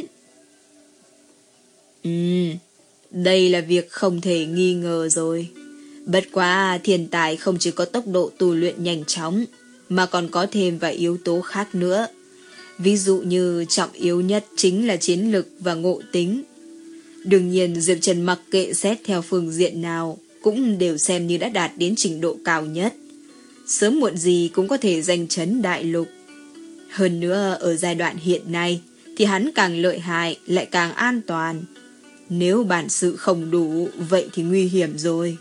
Ừm, đây là việc không thể nghi ngờ rồi. Bất quá thiên tài không chỉ có tốc độ tu luyện nhanh chóng, mà còn có thêm vài yếu tố khác nữa. Ví dụ như trọng yếu nhất chính là chiến lực và ngộ tính. Đương nhiên Diệp Trần mặc kệ xét theo phương diện nào cũng đều xem như đã đạt đến trình độ cao nhất. Sớm muộn gì cũng có thể giành chấn đại lục. Hơn nữa ở giai đoạn hiện nay thì hắn càng lợi hại lại càng an toàn. Nếu bản sự không đủ vậy thì nguy hiểm rồi.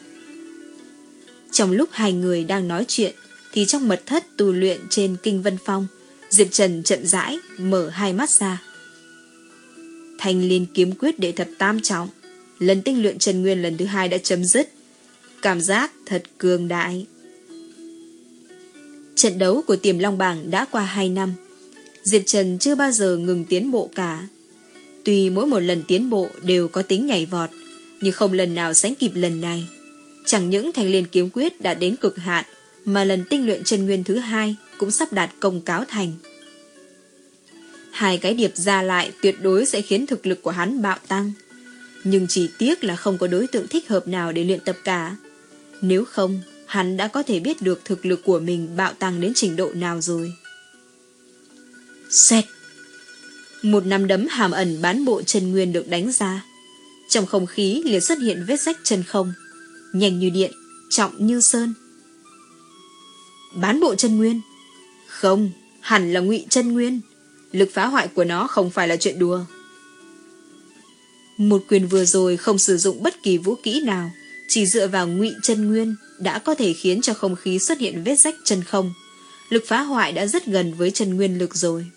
Trong lúc hai người đang nói chuyện thì trong mật thất tu luyện trên Kinh Vân Phong, Diệp Trần chậm rãi mở hai mắt ra. Thanh Liên kiếm quyết đệ thập tam trọng, lần tinh luyện chân nguyên lần thứ hai đã chấm dứt. Cảm giác thật cường đại. Trận đấu của Tiềm Long Bảng đã qua hai năm. Diệp Trần chưa bao giờ ngừng tiến bộ cả. Tuy mỗi một lần tiến bộ đều có tính nhảy vọt, nhưng không lần nào sánh kịp lần này. Chẳng những Thanh Liên kiếm quyết đã đến cực hạn, mà lần tinh luyện chân nguyên thứ hai cũng sắp đạt công cáo thành. Hai cái điệp ra lại tuyệt đối sẽ khiến thực lực của hắn bạo tăng. Nhưng chỉ tiếc là không có đối tượng thích hợp nào để luyện tập cả. Nếu không, hắn đã có thể biết được thực lực của mình bạo tăng đến trình độ nào rồi. Xẹt! Một nắm đấm hàm ẩn bán bộ chân nguyên được đánh ra. Trong không khí liền xuất hiện vết rách chân không, nhanh như điện, trọng như sơn. Bán bộ chân nguyên? Không, hẳn là ngụy chân nguyên. Lực phá hoại của nó không phải là chuyện đùa. Một quyền vừa rồi không sử dụng bất kỳ vũ kỹ nào, chỉ dựa vào ngụy chân nguyên đã có thể khiến cho không khí xuất hiện vết rách chân không. Lực phá hoại đã rất gần với chân nguyên lực rồi.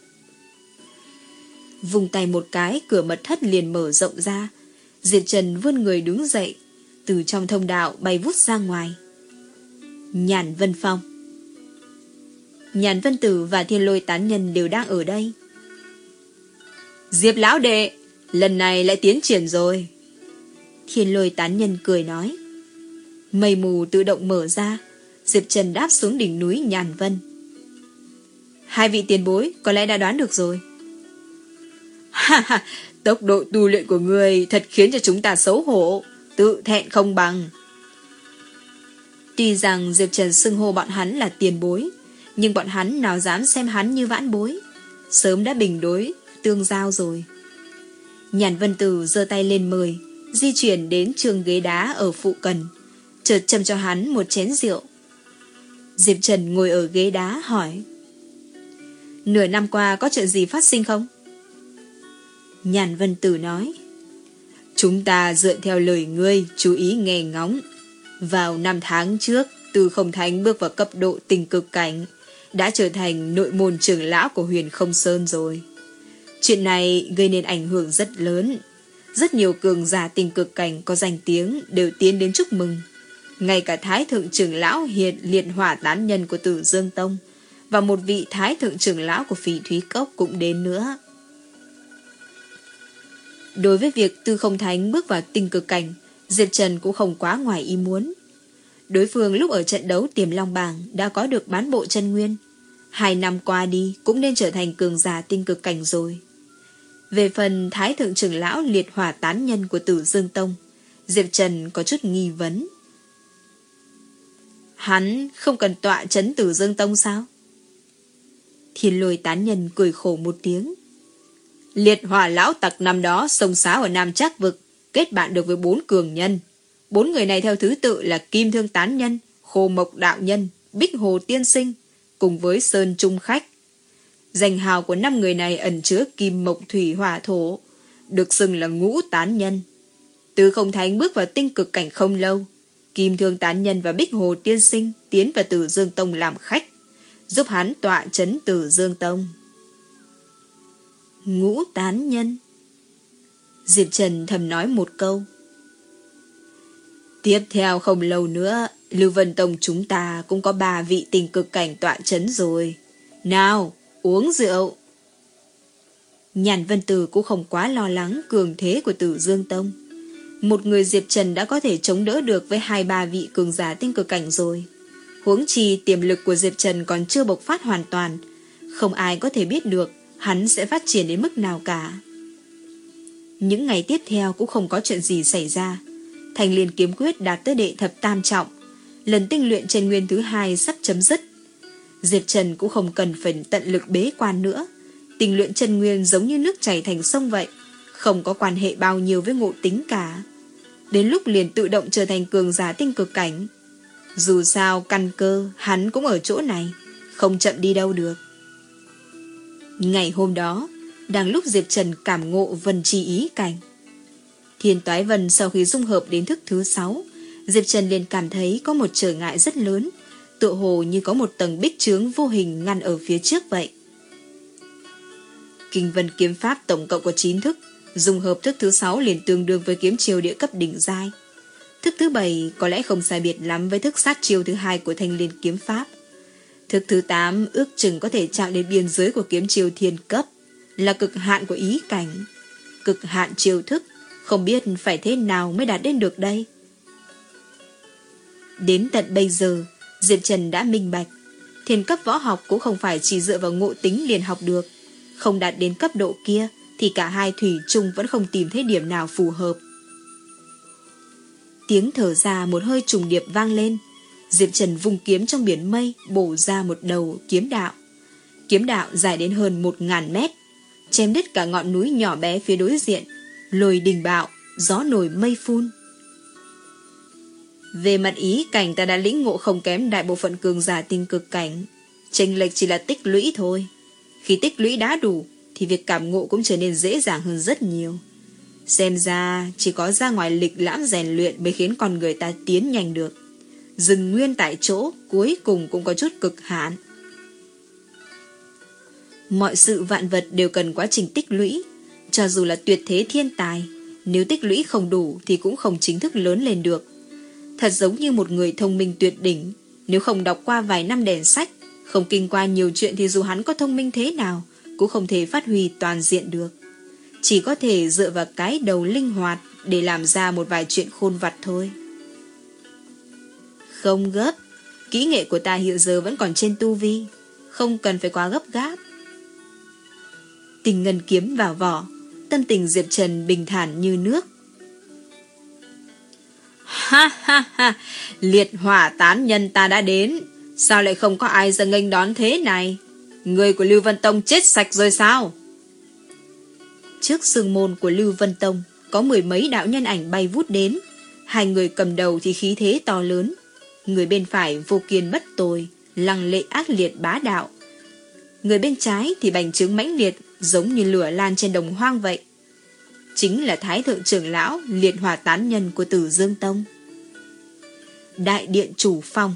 Vùng tay một cái, cửa mật thất liền mở rộng ra. Diệp Trần vươn người đứng dậy, từ trong thông đạo bay vút ra ngoài. Nhàn Vân Phong. Nhàn Vân Tử và Thiên Lôi tán nhân đều đang ở đây. Diệp lão đệ, lần này lại tiến triển rồi. Thiên Lôi tán nhân cười nói. Mây mù tự động mở ra, Diệp Trần đáp xuống đỉnh núi Nhàn Vân. Hai vị tiền bối có lẽ đã đoán được rồi. Ha ha, tốc độ tu luyện của người thật khiến cho chúng ta xấu hổ, tự thẹn không bằng. Tuy rằng Diệp Trần xưng hô bọn hắn là tiền bối, nhưng bọn hắn nào dám xem hắn như vãn bối, sớm đã bình đối, tương giao rồi. Nhàn Vân Tử giơ tay lên mời, di chuyển đến trường ghế đá ở phụ cận, chợt châm cho hắn một chén rượu. Diệp Trần ngồi ở ghế đá hỏi. Nửa năm qua có chuyện gì phát sinh không? Nhàn Vân Tử nói. Chúng ta dựa theo lời ngươi, chú ý nghe ngóng. Vào năm tháng trước, Từ Không Thánh bước vào cấp độ tình cực cảnh, đã trở thành nội môn trưởng lão của Huyền Không Sơn rồi. Chuyện này gây nên ảnh hưởng rất lớn. Rất nhiều cường giả tình cực cảnh có danh tiếng đều tiến đến chúc mừng. Ngay cả Thái Thượng trưởng lão Hiệt Liệt Hỏa tán nhân của Tử Dương Tông và một vị Thái Thượng trưởng lão của Phỉ Thúy Cốc cũng đến nữa. Đối với việc Tư Không Thánh bước vào tình cực cảnh, Diệp Trần cũng không quá ngoài ý muốn. Đối phương lúc ở trận đấu Tiềm Long Bảng đã có được bán bộ chân nguyên. Hai năm qua đi cũng nên trở thành cường giả tinh cực cảnh rồi. Về phần Thái Thượng trưởng lão Liệt Hỏa tán nhân của Tử Dương Tông, Diệp Trần có chút nghi vấn. Hắn không cần tọa trấn Tử Dương Tông sao? Thiên Lôi tán nhân cười khổ một tiếng. Liệt Hỏa lão tặc năm đó sông sáo ở Nam Trác Vực, kết bạn được với bốn cường nhân. Bốn người này theo thứ tự là Kim Thương tán nhân, Khô Mộc đạo nhân, Bích Hồ tiên sinh, cùng với Sơn Trung khách. Danh hào của năm người này ẩn chứa kim mộc thủy hỏa thổ, được xưng là ngũ tán nhân. Từ Không Thánh bước vào tinh cực cảnh không lâu, Kim Thương tán nhân và Bích Hồ tiên sinh tiến vào Tử Dương Tông làm khách, giúp hắn tọa trấn Tử Dương Tông. Ngũ tán nhân. Diệp Trần thầm nói một câu. Tiếp theo không lâu nữa, Lưu Vân Tông chúng ta cũng có ba vị tình cực cảnh tọa trấn rồi. Nào, uống rượu. Nhàn Vân Tử cũng không quá lo lắng cường thế của Tử Dương Tông. Một người Diệp Trần đã có thể chống đỡ được với hai ba vị cường giả tinh cực cảnh rồi. Huống chi tiềm lực của Diệp Trần còn chưa bộc phát hoàn toàn, không ai có thể biết được hắn sẽ phát triển đến mức nào cả. Những ngày tiếp theo cũng không có chuyện gì xảy ra. Thành Liên kiếm quyết đạt tới đệ thập tam trọng, lần tinh luyện chân nguyên thứ hai sắp chấm dứt. Diệp Trần cũng không cần phải tận lực bế quan nữa. Tinh luyện chân nguyên giống như nước chảy thành sông vậy, không có quan hệ bao nhiêu với ngộ tính cả. Đến lúc liền tự động trở thành cường giả tinh cực cảnh. Dù sao căn cơ hắn cũng ở chỗ này, không chậm đi đâu được. Ngày hôm đó, đang lúc Diệp Trần cảm ngộ vân chi ý cảnh, Thiên Toái Vân sau khi dung hợp đến thức thứ sáu, Diệp Trần liền cảm thấy có một trở ngại rất lớn, tựa hồ như có một tầng bích chướng vô hình ngăn ở phía trước vậy. Kinh Vân kiếm pháp tổng cộng có chín thức, dung hợp thức thứ sáu liền tương đương với kiếm chiêu địa cấp đỉnh giai. Thức thứ bảy có lẽ không sai biệt lắm với thức sát chiêu thứ hai của Thanh Liên kiếm pháp. Thức thứ tám ước chừng có thể chạm đến biên giới của kiếm chiêu thiên cấp, là cực hạn của ý cảnh. Cực hạn chiêu thức, không biết phải thế nào mới đạt đến được đây. Đến tận bây giờ, Diệp Trần đã minh bạch, thiên cấp võ học cũng không phải chỉ dựa vào ngộ tính liền học được. Không đạt đến cấp độ kia thì cả hai thủy chung vẫn không tìm thấy điểm nào phù hợp. Tiếng thở ra một hơi trùng điệp vang lên. Diệp Trần vung kiếm trong biển mây, bổ ra một đầu kiếm đạo. Kiếm đạo dài đến hơn một ngàn mét, chém đứt cả ngọn núi nhỏ bé phía đối diện. Lôi đình bạo, gió nổi mây phun. Về mặt ý cảnh ta đã lĩnh ngộ không kém đại bộ phận cường giả tinh cực cảnh, chênh lệch chỉ là tích lũy thôi. Khi tích lũy đã đủ thì việc cảm ngộ cũng trở nên dễ dàng hơn rất nhiều. Xem ra chỉ có ra ngoài lịch lãm rèn luyện mới khiến con người ta tiến nhanh được. Dừng nguyên tại chỗ cuối cùng cũng có chút cực hạn. Mọi sự vạn vật đều cần quá trình tích lũy. Cho dù là tuyệt thế thiên tài, nếu tích lũy không đủ thì cũng không chính thức lớn lên được. Thật giống như một người thông minh tuyệt đỉnh, Nếu không đọc qua vài năm đèn sách, không kinh qua nhiều chuyện thì dù hắn có thông minh thế nào cũng không thể phát huy toàn diện được. Chỉ có thể dựa vào cái đầu linh hoạt để làm ra một vài chuyện khôn vặt thôi. Không gấp, kỹ nghệ của ta hiện giờ vẫn còn trên tu vi, không cần phải quá gấp gáp. Tình ngân kiếm vào vỏ, tâm tình Diệp Trần bình thản như nước. Ha ha ha, liệt hỏa tán nhân ta đã đến, sao lại không có ai ra nghênh đón thế này? Người của Lưu Vân Tông chết sạch rồi sao? Trước sương môn của Lưu Vân Tông có mười mấy đạo nhân ảnh bay vút đến. Hai người cầm đầu thì khí thế to lớn, người bên phải vô kiên bất tồi, lăng lệ ác liệt bá đạo. Người bên trái thì bành trướng mãnh liệt, giống như lửa lan trên đồng hoang vậy. Chính là Thái Thượng trưởng lão liệt hỏa tán nhân của Tử Dương Tông. Đại điện chủ phong.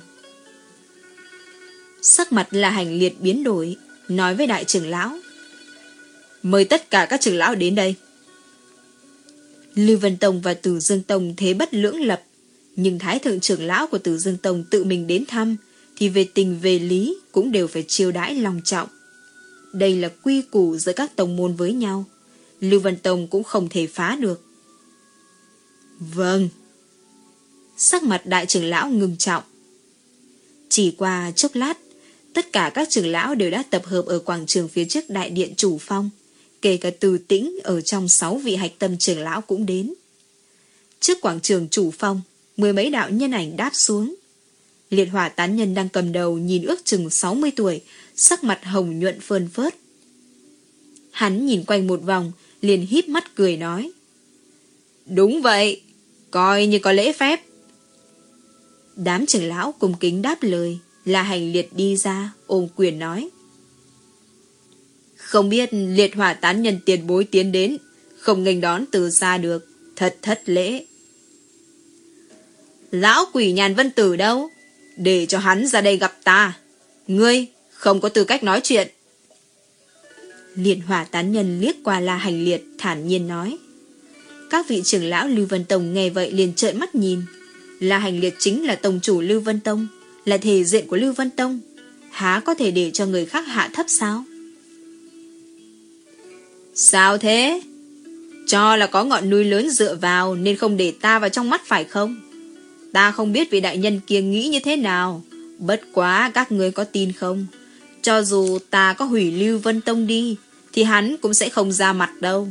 Sắc mặt là Hành Liệt biến đổi, nói với đại trưởng lão: mời tất cả các trưởng lão đến đây. Lưu Vân Tông và Tử Dương Tông thế bất lưỡng lập, nhưng Thái Thượng trưởng lão của Tử Dương Tông tự mình đến thăm thì về tình về lý cũng đều phải chiêu đãi long trọng. Đây là quy củ giữa các tông môn với nhau, Lưu Vân Tông cũng không thể phá được. Vâng. Sắc mặt đại trưởng lão ngưng trọng. Chỉ qua chốc lát, tất cả các trưởng lão đều đã tập hợp ở quảng trường phía trước đại điện chủ phong, kể cả Từ Tĩnh ở trong sáu vị hạch tâm trưởng lão cũng đến. Trước quảng trường chủ phong, mười mấy đạo nhân ảnh đáp xuống. Liệt hỏa tán nhân đang cầm đầu nhìn ước chừng sáu mươi tuổi, sắc mặt hồng nhuận phơn phớt. Hắn nhìn quanh một vòng, liền híp mắt cười nói: đúng vậy, coi như có lễ phép. Đám trưởng lão cung kính đáp lời, là Hành Liệt đi ra, ôm quyền nói: không biết liệt hỏa tán nhân tiền bối tiến đến, không nghênh đón từ xa được, thật thất lễ. Lão quỷ Nhàn Vân Tử đâu? Để cho hắn ra đây gặp ta. Ngươi không có tư cách nói chuyện. Liệt hỏa tán nhân liếc qua La Hành Liệt, thản nhiên nói. Các vị trưởng lão Lưu Vân Tông nghe vậy liền trợn mắt nhìn. La Hành Liệt chính là tông chủ Lưu Vân Tông, là thể diện của Lưu Vân Tông, há có thể để cho người khác hạ thấp sao? Sao thế? Cho là có ngọn núi lớn dựa vào nên không để ta vào trong mắt phải không? Ta không biết vị đại nhân kia nghĩ như thế nào, bất quá các ngươi có tin không? Cho dù ta có hủy Lưu Vân Tông đi thì hắn cũng sẽ không ra mặt đâu.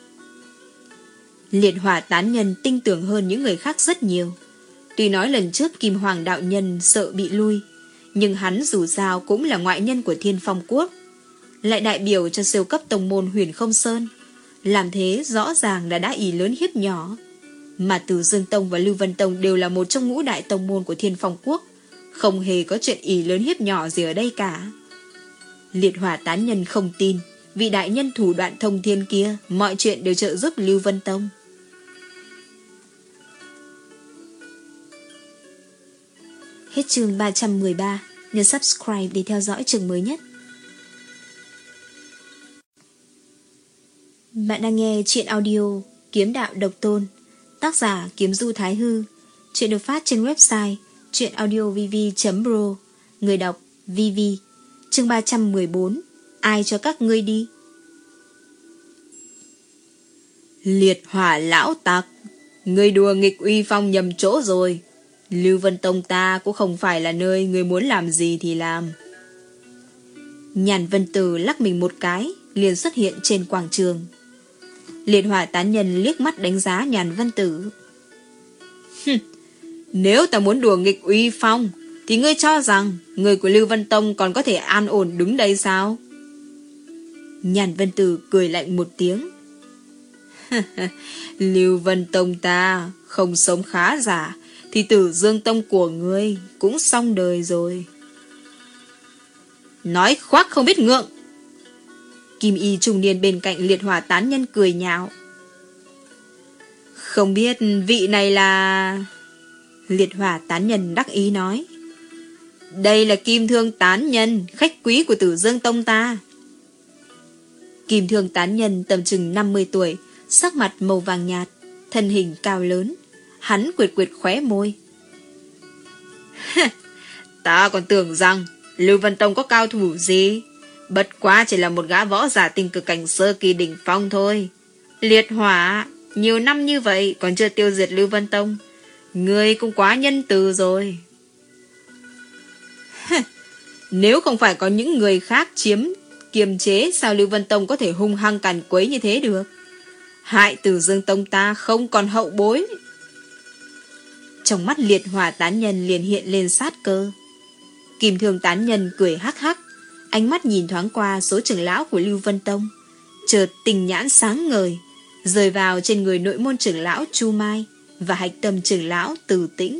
Liệt hỏa tán nhân tinh tưởng hơn những người khác rất nhiều. Tuy nói lần trước Kim Hoàng đạo nhân sợ bị lui, nhưng hắn dù sao cũng là ngoại nhân của Thiên Phong Quốc, lại đại biểu cho siêu cấp tông môn Huyền Không Sơn. Làm thế rõ ràng là đã ỷ lớn hiếp nhỏ. Mà Tử Dương Tông và Lưu Vân Tông đều là một trong ngũ đại tông môn của Thiên Phong Quốc, không hề có chuyện ỷ lớn hiếp nhỏ gì ở đây cả. Liệt hỏa tán nhân không tin vị đại nhân thủ đoạn thông thiên kia mọi chuyện đều trợ giúp Lưu Vân Tông. Hết chương ba trăm mười ba. Nhớ subscribe để theo dõi chương mới nhất. Bạn đang nghe chuyện audio Kiếm Đạo Độc Tôn, tác giả Kiếm Du Thái Hư. Chuyện được phát trên website chuyenaudiovv chấm pro. Người đọc vê vê. Chương ba trăm mười bốn. Ai cho các ngươi đi? Liệt hỏa lão tặc, ngươi đùa nghịch uy phong nhầm chỗ rồi. Lưu Vân Tông ta cũng không phải là nơi ngươi muốn làm gì thì làm. Nhàn Vân Tử lắc mình một cái, liền xuất hiện trên quảng trường. Liệt hỏa tán nhân liếc mắt đánh giá Nhàn Vân Tử. Nếu ta muốn đùa nghịch uy phong thì ngươi cho rằng người của Lưu Vân Tông còn có thể an ổn đứng đây sao? Nhàn Vân Tử cười lạnh một tiếng. Lưu Vân Tông ta không sống khá giả thì Tử Dương Tông của ngươi cũng xong đời rồi. Nói khoác không biết ngượng. Kim y trung niên bên cạnh liệt hỏa tán nhân cười nhạo. Không biết vị này là... Liệt hỏa tán nhân đắc ý nói. Đây là Kim Thương tán nhân, khách quý của Tử Dương Tông ta. Kim Thương tán nhân tầm chừng năm mươi tuổi, sắc mặt màu vàng nhạt, thân hình cao lớn. Hắn quệt quệt khóe môi. Ta còn tưởng rằng Lưu Vân Tông có cao thủ gì, bất quá chỉ là một gã võ giả tinh cực cảnh sơ kỳ đỉnh phong thôi. Liệt Hỏa, nhiều năm như vậy còn chưa tiêu diệt Lưu Vân Tông, ngươi cũng quá nhân từ rồi. Nếu không phải có những người khác chiếm kiềm chế, sao Lưu Vân Tông có thể hung hăng càn quấy như thế được? Hại Tử Dương Tông ta không còn hậu bối. Trong mắt Liệt Hỏa tán nhân liền hiện lên sát cơ. Kim Thương tán nhân cười hắc hắc, ánh mắt nhìn thoáng qua số trưởng lão của Lưu Vân Tông, chợt tình nhãn sáng ngời, rơi vào trên người nội môn trưởng lão Chu Mai và hạch tâm trưởng lão Từ Tĩnh.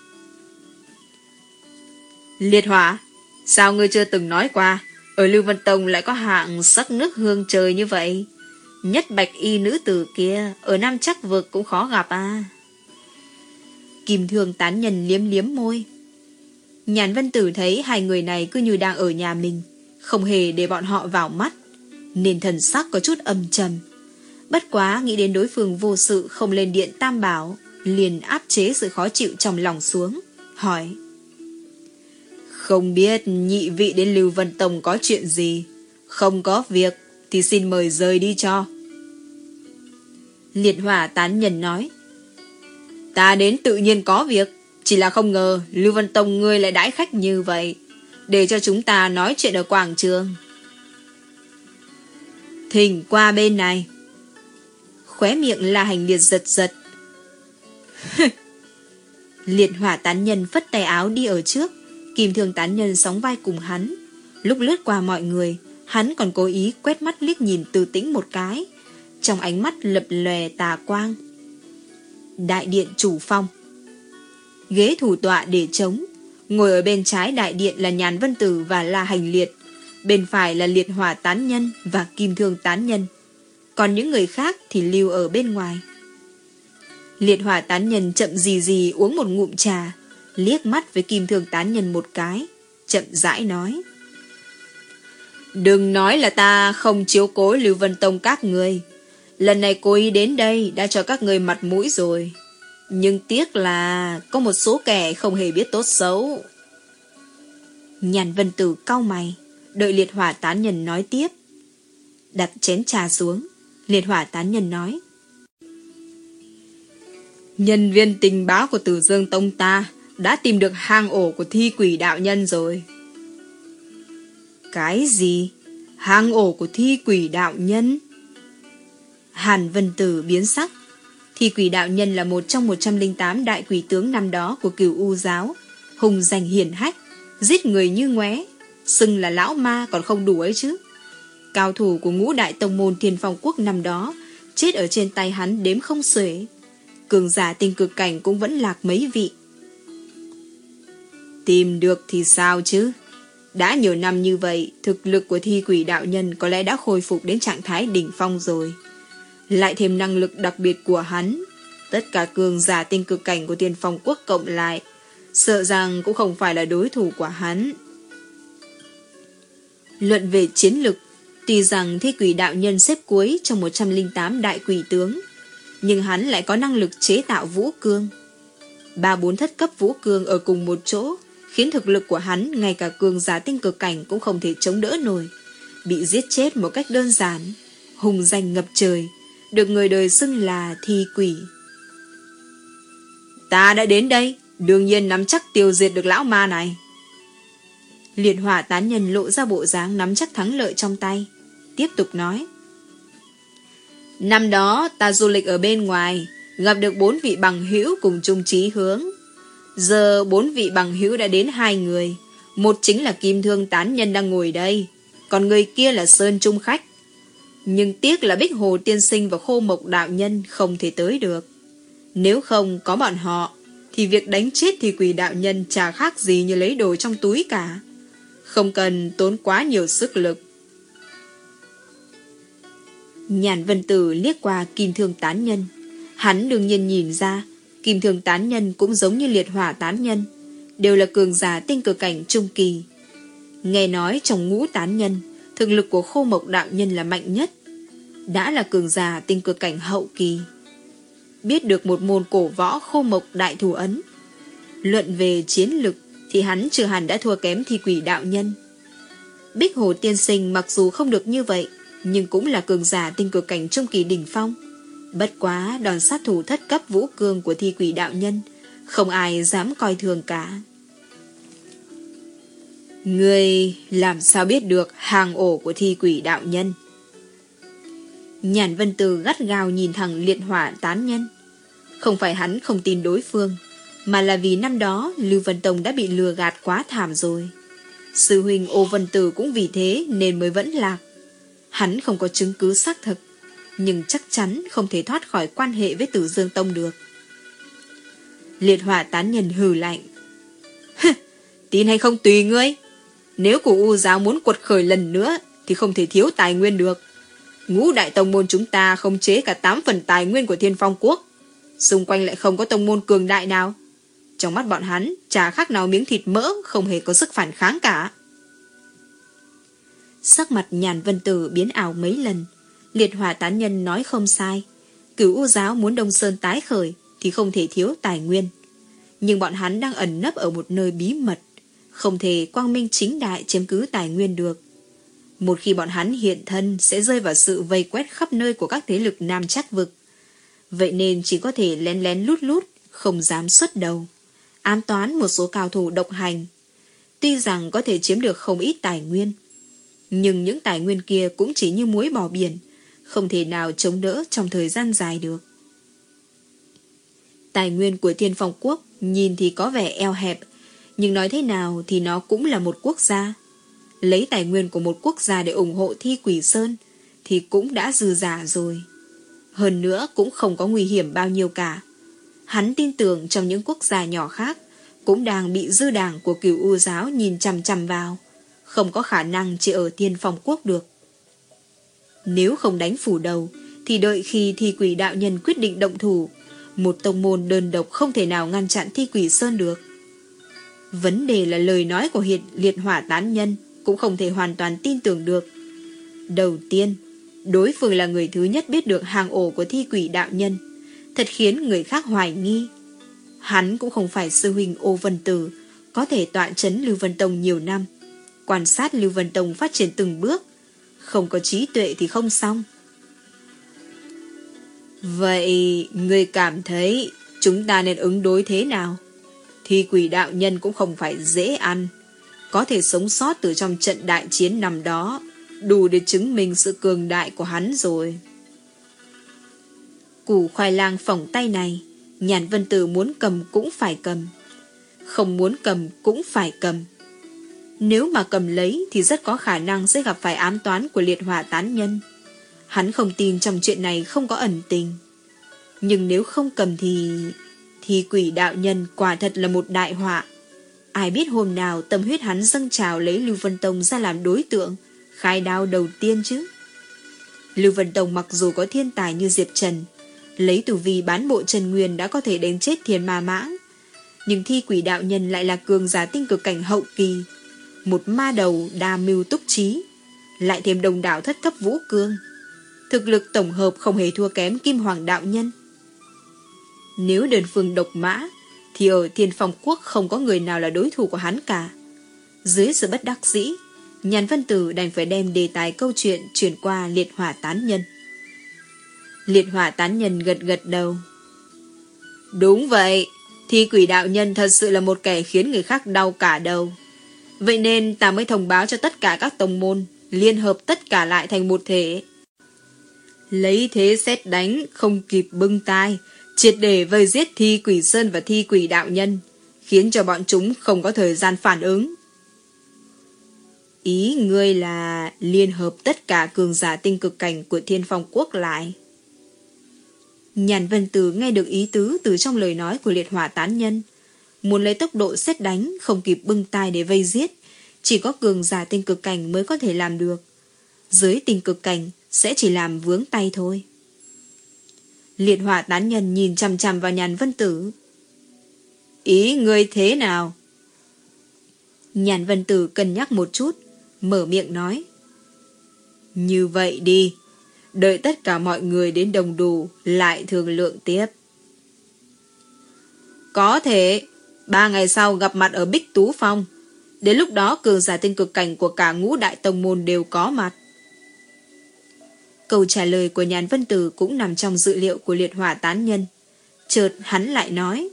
Liệt Hỏa, sao ngươi chưa từng nói qua ở Lưu Vân Tông lại có hạng sắc nước hương trời như vậy? Nhất bạch y nữ tử kia ở Nam Chắc Vực cũng khó gặp à? Kim Thương tán nhân liếm liếm môi. Nhàn Vân Tử thấy hai người này cứ như đang ở nhà mình, không hề để bọn họ vào mắt, nên thần sắc có chút âm trầm. Bất quá nghĩ đến đối phương vô sự không lên điện Tam Bảo, liền áp chế sự khó chịu trong lòng xuống, hỏi: Không biết nhị vị đến Lưu Vân Tông có chuyện gì? Không có việc thì xin mời rời đi cho. Liệt Hỏa tán nhân nói: Ta đến tự nhiên có việc, chỉ là không ngờ Lưu Vân Tông ngươi lại đãi khách như vậy, để cho chúng ta nói chuyện ở quảng trường. Thỉnh qua bên này. Khóe miệng La Hành Liệt giật giật. Liệt Hỏa tán nhân phất tay áo đi ở trước, Kim Thương tán nhân sóng vai cùng hắn. Lúc lướt qua mọi người, hắn còn cố ý quét mắt liếc nhìn Từ Tĩnh một cái, trong ánh mắt lập lòe tà quang. Đại điện chủ phong. Ghế thủ tọa để trống, ngồi ở bên trái đại điện là Nhàn Vân Tử và La Hành Liệt, bên phải là Liệt Hỏa tán nhân và Kim Thương tán nhân, còn những người khác thì lưu ở bên ngoài. Liệt Hỏa tán nhân chậm gì gì uống một ngụm trà, liếc mắt với Kim Thương tán nhân một cái, chậm rãi nói: Đừng nói là ta không chiếu cố Lưu Vân Tông các người. Lần này cô ý đến đây đã cho các người mặt mũi rồi, nhưng tiếc là có một số kẻ không hề biết tốt xấu. Nhàn Vân Tử cau mày, đợi Liệt Hỏa tán nhân nói tiếp. Đặt chén trà xuống, Liệt Hỏa tán nhân nói: Nhân viên tình báo của Tử Dương Tông ta đã tìm được hang ổ của Thi Quỷ đạo nhân rồi. Cái gì? Hang ổ của Thi Quỷ đạo nhân? Hàn Vân Tử biến sắc. Thi Quỷ đạo nhân là một trong một trăm lẻ tám đại quỷ tướng năm đó của Cửu U giáo, hùng danh hiển hách, giết người như ngoé, xưng là lão ma còn không đủ ấy chứ. Cao thủ của ngũ đại tông môn Thiên Phong Quốc năm đó chết ở trên tay hắn đếm không xuể, cường giả tinh cực cảnh cũng vẫn lạc mấy vị. Tìm được thì sao chứ? Đã nhiều năm như vậy, thực lực của Thi Quỷ đạo nhân có lẽ đã khôi phục đến trạng thái đỉnh phong rồi. Lại thêm năng lực đặc biệt của hắn, tất cả cường giả tinh cực cảnh của Thiên Phong Quốc cộng lại, sợ rằng cũng không phải là đối thủ của hắn. Luận về chiến lực, tuy rằng Thi Quỷ đạo nhân xếp cuối trong một trăm lẻ tám đại quỷ tướng, nhưng hắn lại có năng lực chế tạo vũ cương. Ba bốn thất cấp vũ cương ở cùng một chỗ, khiến thực lực của hắn ngay cả cường giả tinh cực cảnh cũng không thể chống đỡ nổi, bị giết chết một cách đơn giản, hùng danh ngập trời, được người đời xưng là Thi Quỷ. Ta đã đến đây, đương nhiên nắm chắc tiêu diệt được lão ma này. Liệt Hỏa tán nhân lộ ra bộ dáng nắm chắc thắng lợi trong tay, tiếp tục nói: Năm đó ta du lịch ở bên ngoài, gặp được bốn vị bằng hữu cùng chung chí hướng. Giờ bốn vị bằng hữu đã đến hai người, một chính là Kim Thương tán nhân đang ngồi đây, còn người kia là Sơn Trung khách. Nhưng tiếc là Bích Hồ tiên sinh và Khô Mộc đạo nhân không thể tới được. Nếu không có bọn họ, thì việc đánh chết Thi Quỷ đạo nhân chả khác gì như lấy đồ trong túi cả, không cần tốn quá nhiều sức lực. Nhàn Vân Tử liếc qua Kim Thương tán nhân. Hắn đương nhiên nhìn ra Kim Thương tán nhân cũng giống như Liệt Hỏa tán nhân, đều là cường giả tinh cực cảnh trung kỳ. Nghe nói trong ngũ tán nhân, thực lực của Khô Mộc đạo nhân là mạnh nhất, đã là cường giả tinh cực cảnh hậu kỳ. Biết được một môn cổ võ Khô Mộc đại thủ ấn, luận về chiến lực thì hắn chưa hẳn đã thua kém thi quỷ đạo nhân. Bích Hồ tiên sinh mặc dù không được như vậy, nhưng cũng là cường giả tinh cực cảnh trung kỳ đỉnh phong. Bất quá đòn sát thủ thất cấp vũ cương của thi quỷ đạo nhân, không ai dám coi thường cả. Ngươi làm sao biết được hang ổ của thi quỷ đạo nhân? Nhàn Vân Từ gắt gao nhìn thẳng liệt hỏa tán nhân. Không phải hắn không tin đối phương, mà là vì năm đó Lưu Vân Tông đã bị lừa gạt quá thảm rồi. Sư huynh Ô Vân Tử cũng vì thế nên mới vẫn lạc. Hắn không có chứng cứ xác thực, nhưng chắc chắn không thể thoát khỏi quan hệ với Tử Dương Tông được. Liệt hỏa tán nhân hừ lạnh. Tin hay không tùy ngươi. Nếu của U giáo muốn quật khởi lần nữa thì không thể thiếu tài nguyên được. Ngũ đại tông môn chúng ta không chế cả tám phần tài nguyên của Thiên Phong Quốc. Xung quanh lại không có tông môn cường đại nào. Trong mắt bọn hắn chả khác nào miếng thịt mỡ, không hề có sức phản kháng cả. Sắc mặt Nhàn Vân Tử biến ảo mấy lần. Liệt hỏa tán nhân nói không sai. Cửu U giáo muốn Đông Sơn tái khởi thì không thể thiếu tài nguyên. Nhưng bọn hắn đang ẩn nấp ở một nơi bí mật, không thể quang minh chính đại chiếm cứ tài nguyên được. Một khi bọn hắn hiện thân sẽ rơi vào sự vây quét khắp nơi của các thế lực Nam Trắc Vực. Vậy nên chỉ có thể lén lén lút lút, không dám xuất đầu, ám toán một số cao thủ độc hành. Tuy rằng có thể chiếm được không ít tài nguyên, nhưng những tài nguyên kia cũng chỉ như muối bỏ biển, không thể nào chống đỡ trong thời gian dài được. Tài nguyên của Thiên Phong Quốc nhìn thì có vẻ eo hẹp, nhưng nói thế nào thì nó cũng là một quốc gia. Lấy tài nguyên của một quốc gia để ủng hộ Thi Quỷ Sơn thì cũng đã dư dả rồi. Hơn nữa cũng không có nguy hiểm bao nhiêu cả. Hắn tin tưởng trong những quốc gia nhỏ khác cũng đang bị dư đảng của Cửu U giáo nhìn chằm chằm vào, không có khả năng chỉ ở Thiên Phong Quốc được. Nếu không đánh phủ đầu thì đợi khi Thi Quỷ đạo nhân quyết định động thủ, một tông môn đơn độc không thể nào ngăn chặn Thi Quỷ Sơn được. Vấn đề là lời nói của hiện liệt hỏa tán nhân cũng không thể hoàn toàn tin tưởng được. Đầu tiên, đối phương là người thứ nhất biết được hang ổ của Thi Quỷ đạo nhân, thật khiến người khác hoài nghi. Hắn cũng không phải sư huynh Ô Vân Tử, có thể tọa chấn Lưu Vân Tông nhiều năm, quan sát Lưu Vân Tông phát triển từng bước, không có trí tuệ thì không xong. Vậy người cảm thấy chúng ta nên ứng đối thế nào? Thi Quỷ đạo nhân cũng không phải dễ ăn, có thể sống sót từ trong trận đại chiến năm đó, đủ để chứng minh sự cường đại của hắn rồi. Củ khoai lang phỏng tay này, Nhàn Vân Tử muốn cầm cũng phải cầm, không muốn cầm cũng phải cầm. Nếu mà cầm lấy thì rất có khả năng sẽ gặp phải ám toán của liệt hỏa tán nhân. Hắn không tin trong chuyện này không có ẩn tình. Nhưng nếu không cầm thì... thì Quỷ đạo nhân quả thật là một đại họa. Ai biết hôm nào tâm huyết hắn dâng trào lấy Lưu Vân Tông ra làm đối tượng, khai đao đầu tiên chứ. Lưu Vân Tông mặc dù có thiên tài như Diệp Trần, lấy tu vi bán bộ Trần Nguyên đã có thể đánh chết Thiên Ma Mãng, nhưng Thi Quỷ đạo nhân lại là cường giả tinh cực cảnh hậu kỳ, một ma đầu đa mưu túc trí, lại thêm đồng đảo thất cấp vũ cương, thực lực tổng hợp không hề thua kém Kim Hoàng đạo nhân. Nếu đơn phương độc mã thì ở Thiên Phong Quốc không có người nào là đối thủ của hắn cả. Dưới sự bất đắc dĩ, Nhàn Vân Tử đành phải đem đề tài câu chuyện chuyển qua liệt hỏa tán nhân. Liệt hỏa tán nhân gật gật đầu. Đúng vậy, Thi Quỷ đạo nhân thật sự là một kẻ khiến người khác đau cả đầu. Vậy nên ta mới thông báo cho tất cả các tông môn liên hợp tất cả lại thành một thể, lấy thế sét đánh không kịp bưng tai, triệt để vây giết Thi Quỷ Sơn và Thi Quỷ đạo nhân, khiến cho bọn chúng không có thời gian phản ứng. Ý ngươi là liên hợp tất cả cường giả tinh cực cảnh của Thiên Phong Quốc lại. Nhàn Vân Tử nghe được ý tứ từ trong lời nói của liệt hỏa tán nhân. Muốn lấy tốc độ sét đánh không kịp bưng tai để vây giết, chỉ có cường giả tinh cực cảnh mới có thể làm được. Dưới tinh cực cảnh sẽ chỉ làm vướng tay thôi. Liệt hỏa tán nhân nhìn chằm chằm vào Nhàn Vân Tử. Ý ngươi thế nào? Nhàn Vân Tử cân nhắc một chút, mở miệng nói. Như vậy đi, đợi tất cả mọi người đến đồng đủ lại thương lượng tiếp. Có thể, Ba ngày sau gặp mặt ở Bích Tú Phong. Đến lúc đó cường giả tinh cực cảnh của cả ngũ đại tông môn đều có mặt. Câu trả lời của Nhàn Vân Tử cũng nằm trong dự liệu của liệt hỏa tán nhân. Chợt hắn lại nói: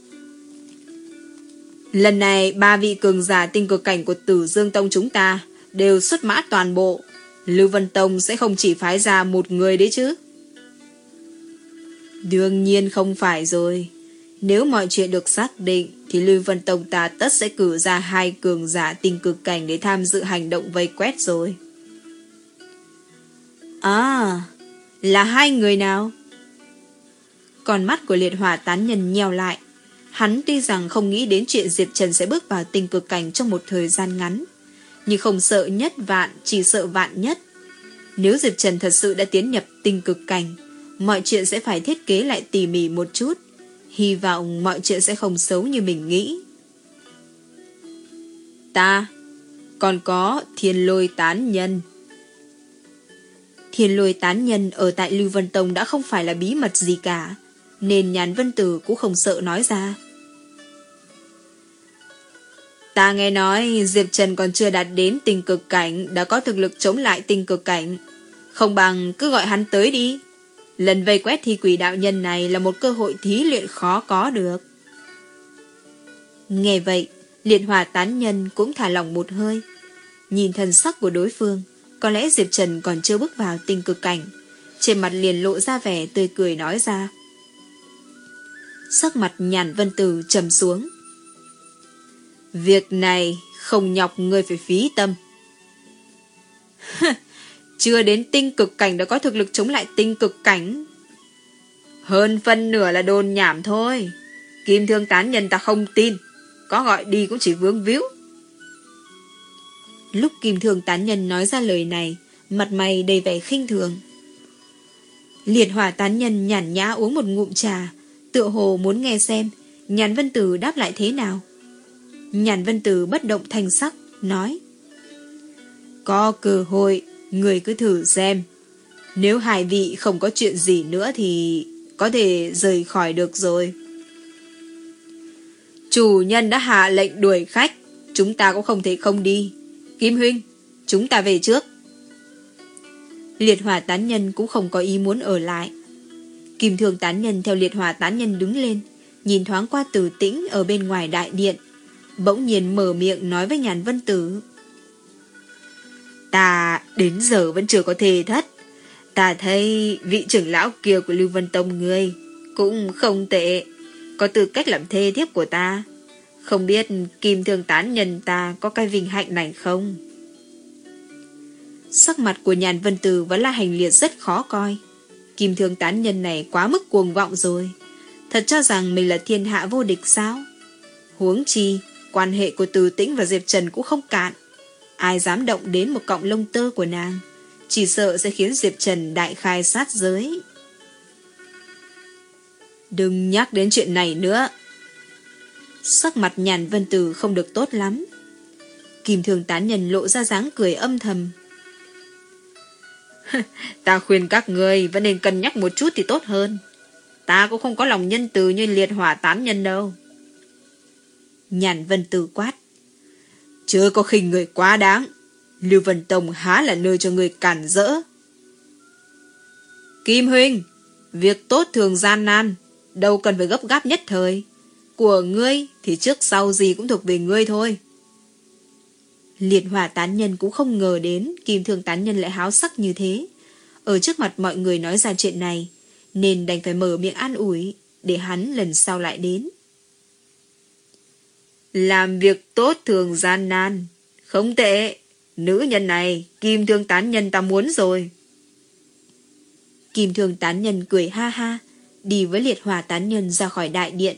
lần này ba vị cường giả tinh cực cảnh của Tử Dương Tông chúng ta đều xuất mã toàn bộ. Lưu Vân Tông sẽ không chỉ phái ra một người đấy chứ? Đương nhiên không phải rồi. Nếu mọi chuyện được xác định thì Lưu Vân Tông ta tất sẽ cử ra hai cường giả tinh cực cảnh để tham dự hành động vây quét rồi. À, là hai người nào? Con mắt của liệt hỏa tán nhân nheo lại. Hắn tuy rằng không nghĩ đến chuyện Diệp Trần sẽ bước vào tinh cực cảnh trong một thời gian ngắn, nhưng không sợ nhất vạn, chỉ sợ vạn nhất. Nếu Diệp Trần thật sự đã tiến nhập tinh cực cảnh, mọi chuyện sẽ phải thiết kế lại tỉ mỉ một chút. Hy vọng mọi chuyện sẽ không xấu như mình nghĩ. Ta, còn có Thiên Lôi Tán Nhân. Thiên Lôi Tán Nhân ở tại Lưu Vân Tông đã không phải là bí mật gì cả, nên Nhàn Vân Tử cũng không sợ nói ra. Ta nghe nói Diệp Trần còn chưa đạt đến tinh cực cảnh đã có thực lực chống lại tinh cực cảnh. Không bằng cứ gọi hắn tới đi. Lần vây quét thi quỷ đạo nhân này là một cơ hội thí luyện khó có được. Nghe vậy, liệt hỏa tán nhân cũng thả lỏng một hơi. Nhìn thần sắc của đối phương, có lẽ Diệp Trần còn chưa bước vào tinh cực cảnh. Trên mặt liền lộ ra vẻ tươi cười nói ra. Sắc mặt Nhàn Vân Tử trầm xuống. Việc này không nhọc ngươi phải phí tâm. Chưa đến tinh cực cảnh đã có thực lực chống lại tinh cực cảnh. Hơn phân nửa là đồn nhảm thôi. Kim Thương Tán Nhân ta không tin. Có gọi đi cũng chỉ vướng víu. Lúc Kim Thương Tán Nhân nói ra lời này, mặt mày đầy vẻ khinh thường. Liệt hỏa tán nhân nhàn nhã uống một ngụm trà, tựa hồ muốn nghe xem Nhàn Vân Tử đáp lại thế nào. Nhàn Vân Tử bất động thanh sắc, nói: có cơ hội, người cứ thử xem. Nếu hai vị không có chuyện gì nữa thì có thể rời khỏi được rồi. Chủ nhân đã hạ lệnh đuổi khách, chúng ta cũng không thể không đi. Kim huynh, chúng ta về trước. Liệt hỏa tán nhân cũng không có ý muốn ở lại. Kim Thương tán nhân theo liệt hỏa tán nhân đứng lên, nhìn thoáng qua Tử Tĩnh ở bên ngoài đại điện, bỗng nhiên mở miệng nói với Nhàn Vân Tử: ta đến giờ vẫn chưa có thề thất. Ta thấy vị trưởng lão kia của Lưu Vân Tông ngươi cũng không tệ, có tư cách làm thê thiếp của ta. Không biết Kim Thương tán nhân ta có cái vinh hạnh này không? Sắc mặt của Nhàn Vân Tử và La Hành Liệt rất khó coi. Kim Thương tán nhân này quá mức cuồng vọng rồi. Thật cho rằng mình là thiên hạ vô địch sao? Huống chi quan hệ của Từ Tĩnh và Diệp Trần cũng không cạn. Ai dám động đến một cọng lông tơ của nàng, chỉ sợ sẽ khiến Diệp Trần đại khai sát giới. Đừng nhắc đến chuyện này nữa. Sắc mặt Nhàn Vân Tử không được tốt lắm. Kim Thương tán nhân lộ ra dáng cười âm thầm. Ta khuyên các người vẫn nên cân nhắc một chút thì tốt hơn. Ta cũng không có lòng nhân từ như liệt hỏa tán nhân đâu. Nhàn Vân Tử quát: chớ có khinh người quá đáng. Lưu Vân Tông há là nơi cho người cản rỡ. Kim huynh, việc tốt thường gian nan, đâu cần phải gấp gáp nhất thời. Của ngươi thì trước sau gì cũng thuộc về ngươi thôi. Liệt hỏa tán nhân cũng không ngờ đến Kim Thương tán nhân lại háo sắc như thế. Ở trước mặt mọi người nói ra chuyện này, nên đành phải mở miệng an ủi, để hắn lần sau lại đến. Làm việc tốt thường gian nan, không tệ. Nữ nhân này Kim Thương tán nhân ta muốn rồi. Kim Thương tán nhân cười ha ha, đi với liệt hỏa tán nhân ra khỏi đại điện.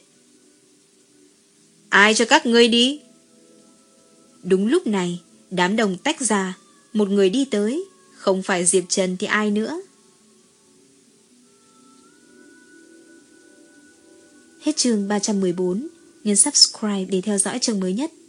Ai cho các ngươi đi? Đúng lúc này, đám đông tách ra, một người đi tới, không phải Diệp Trần thì ai nữa. Hết chương ba trăm mười bốn, nhấn subscribe để theo dõi chương mới nhất.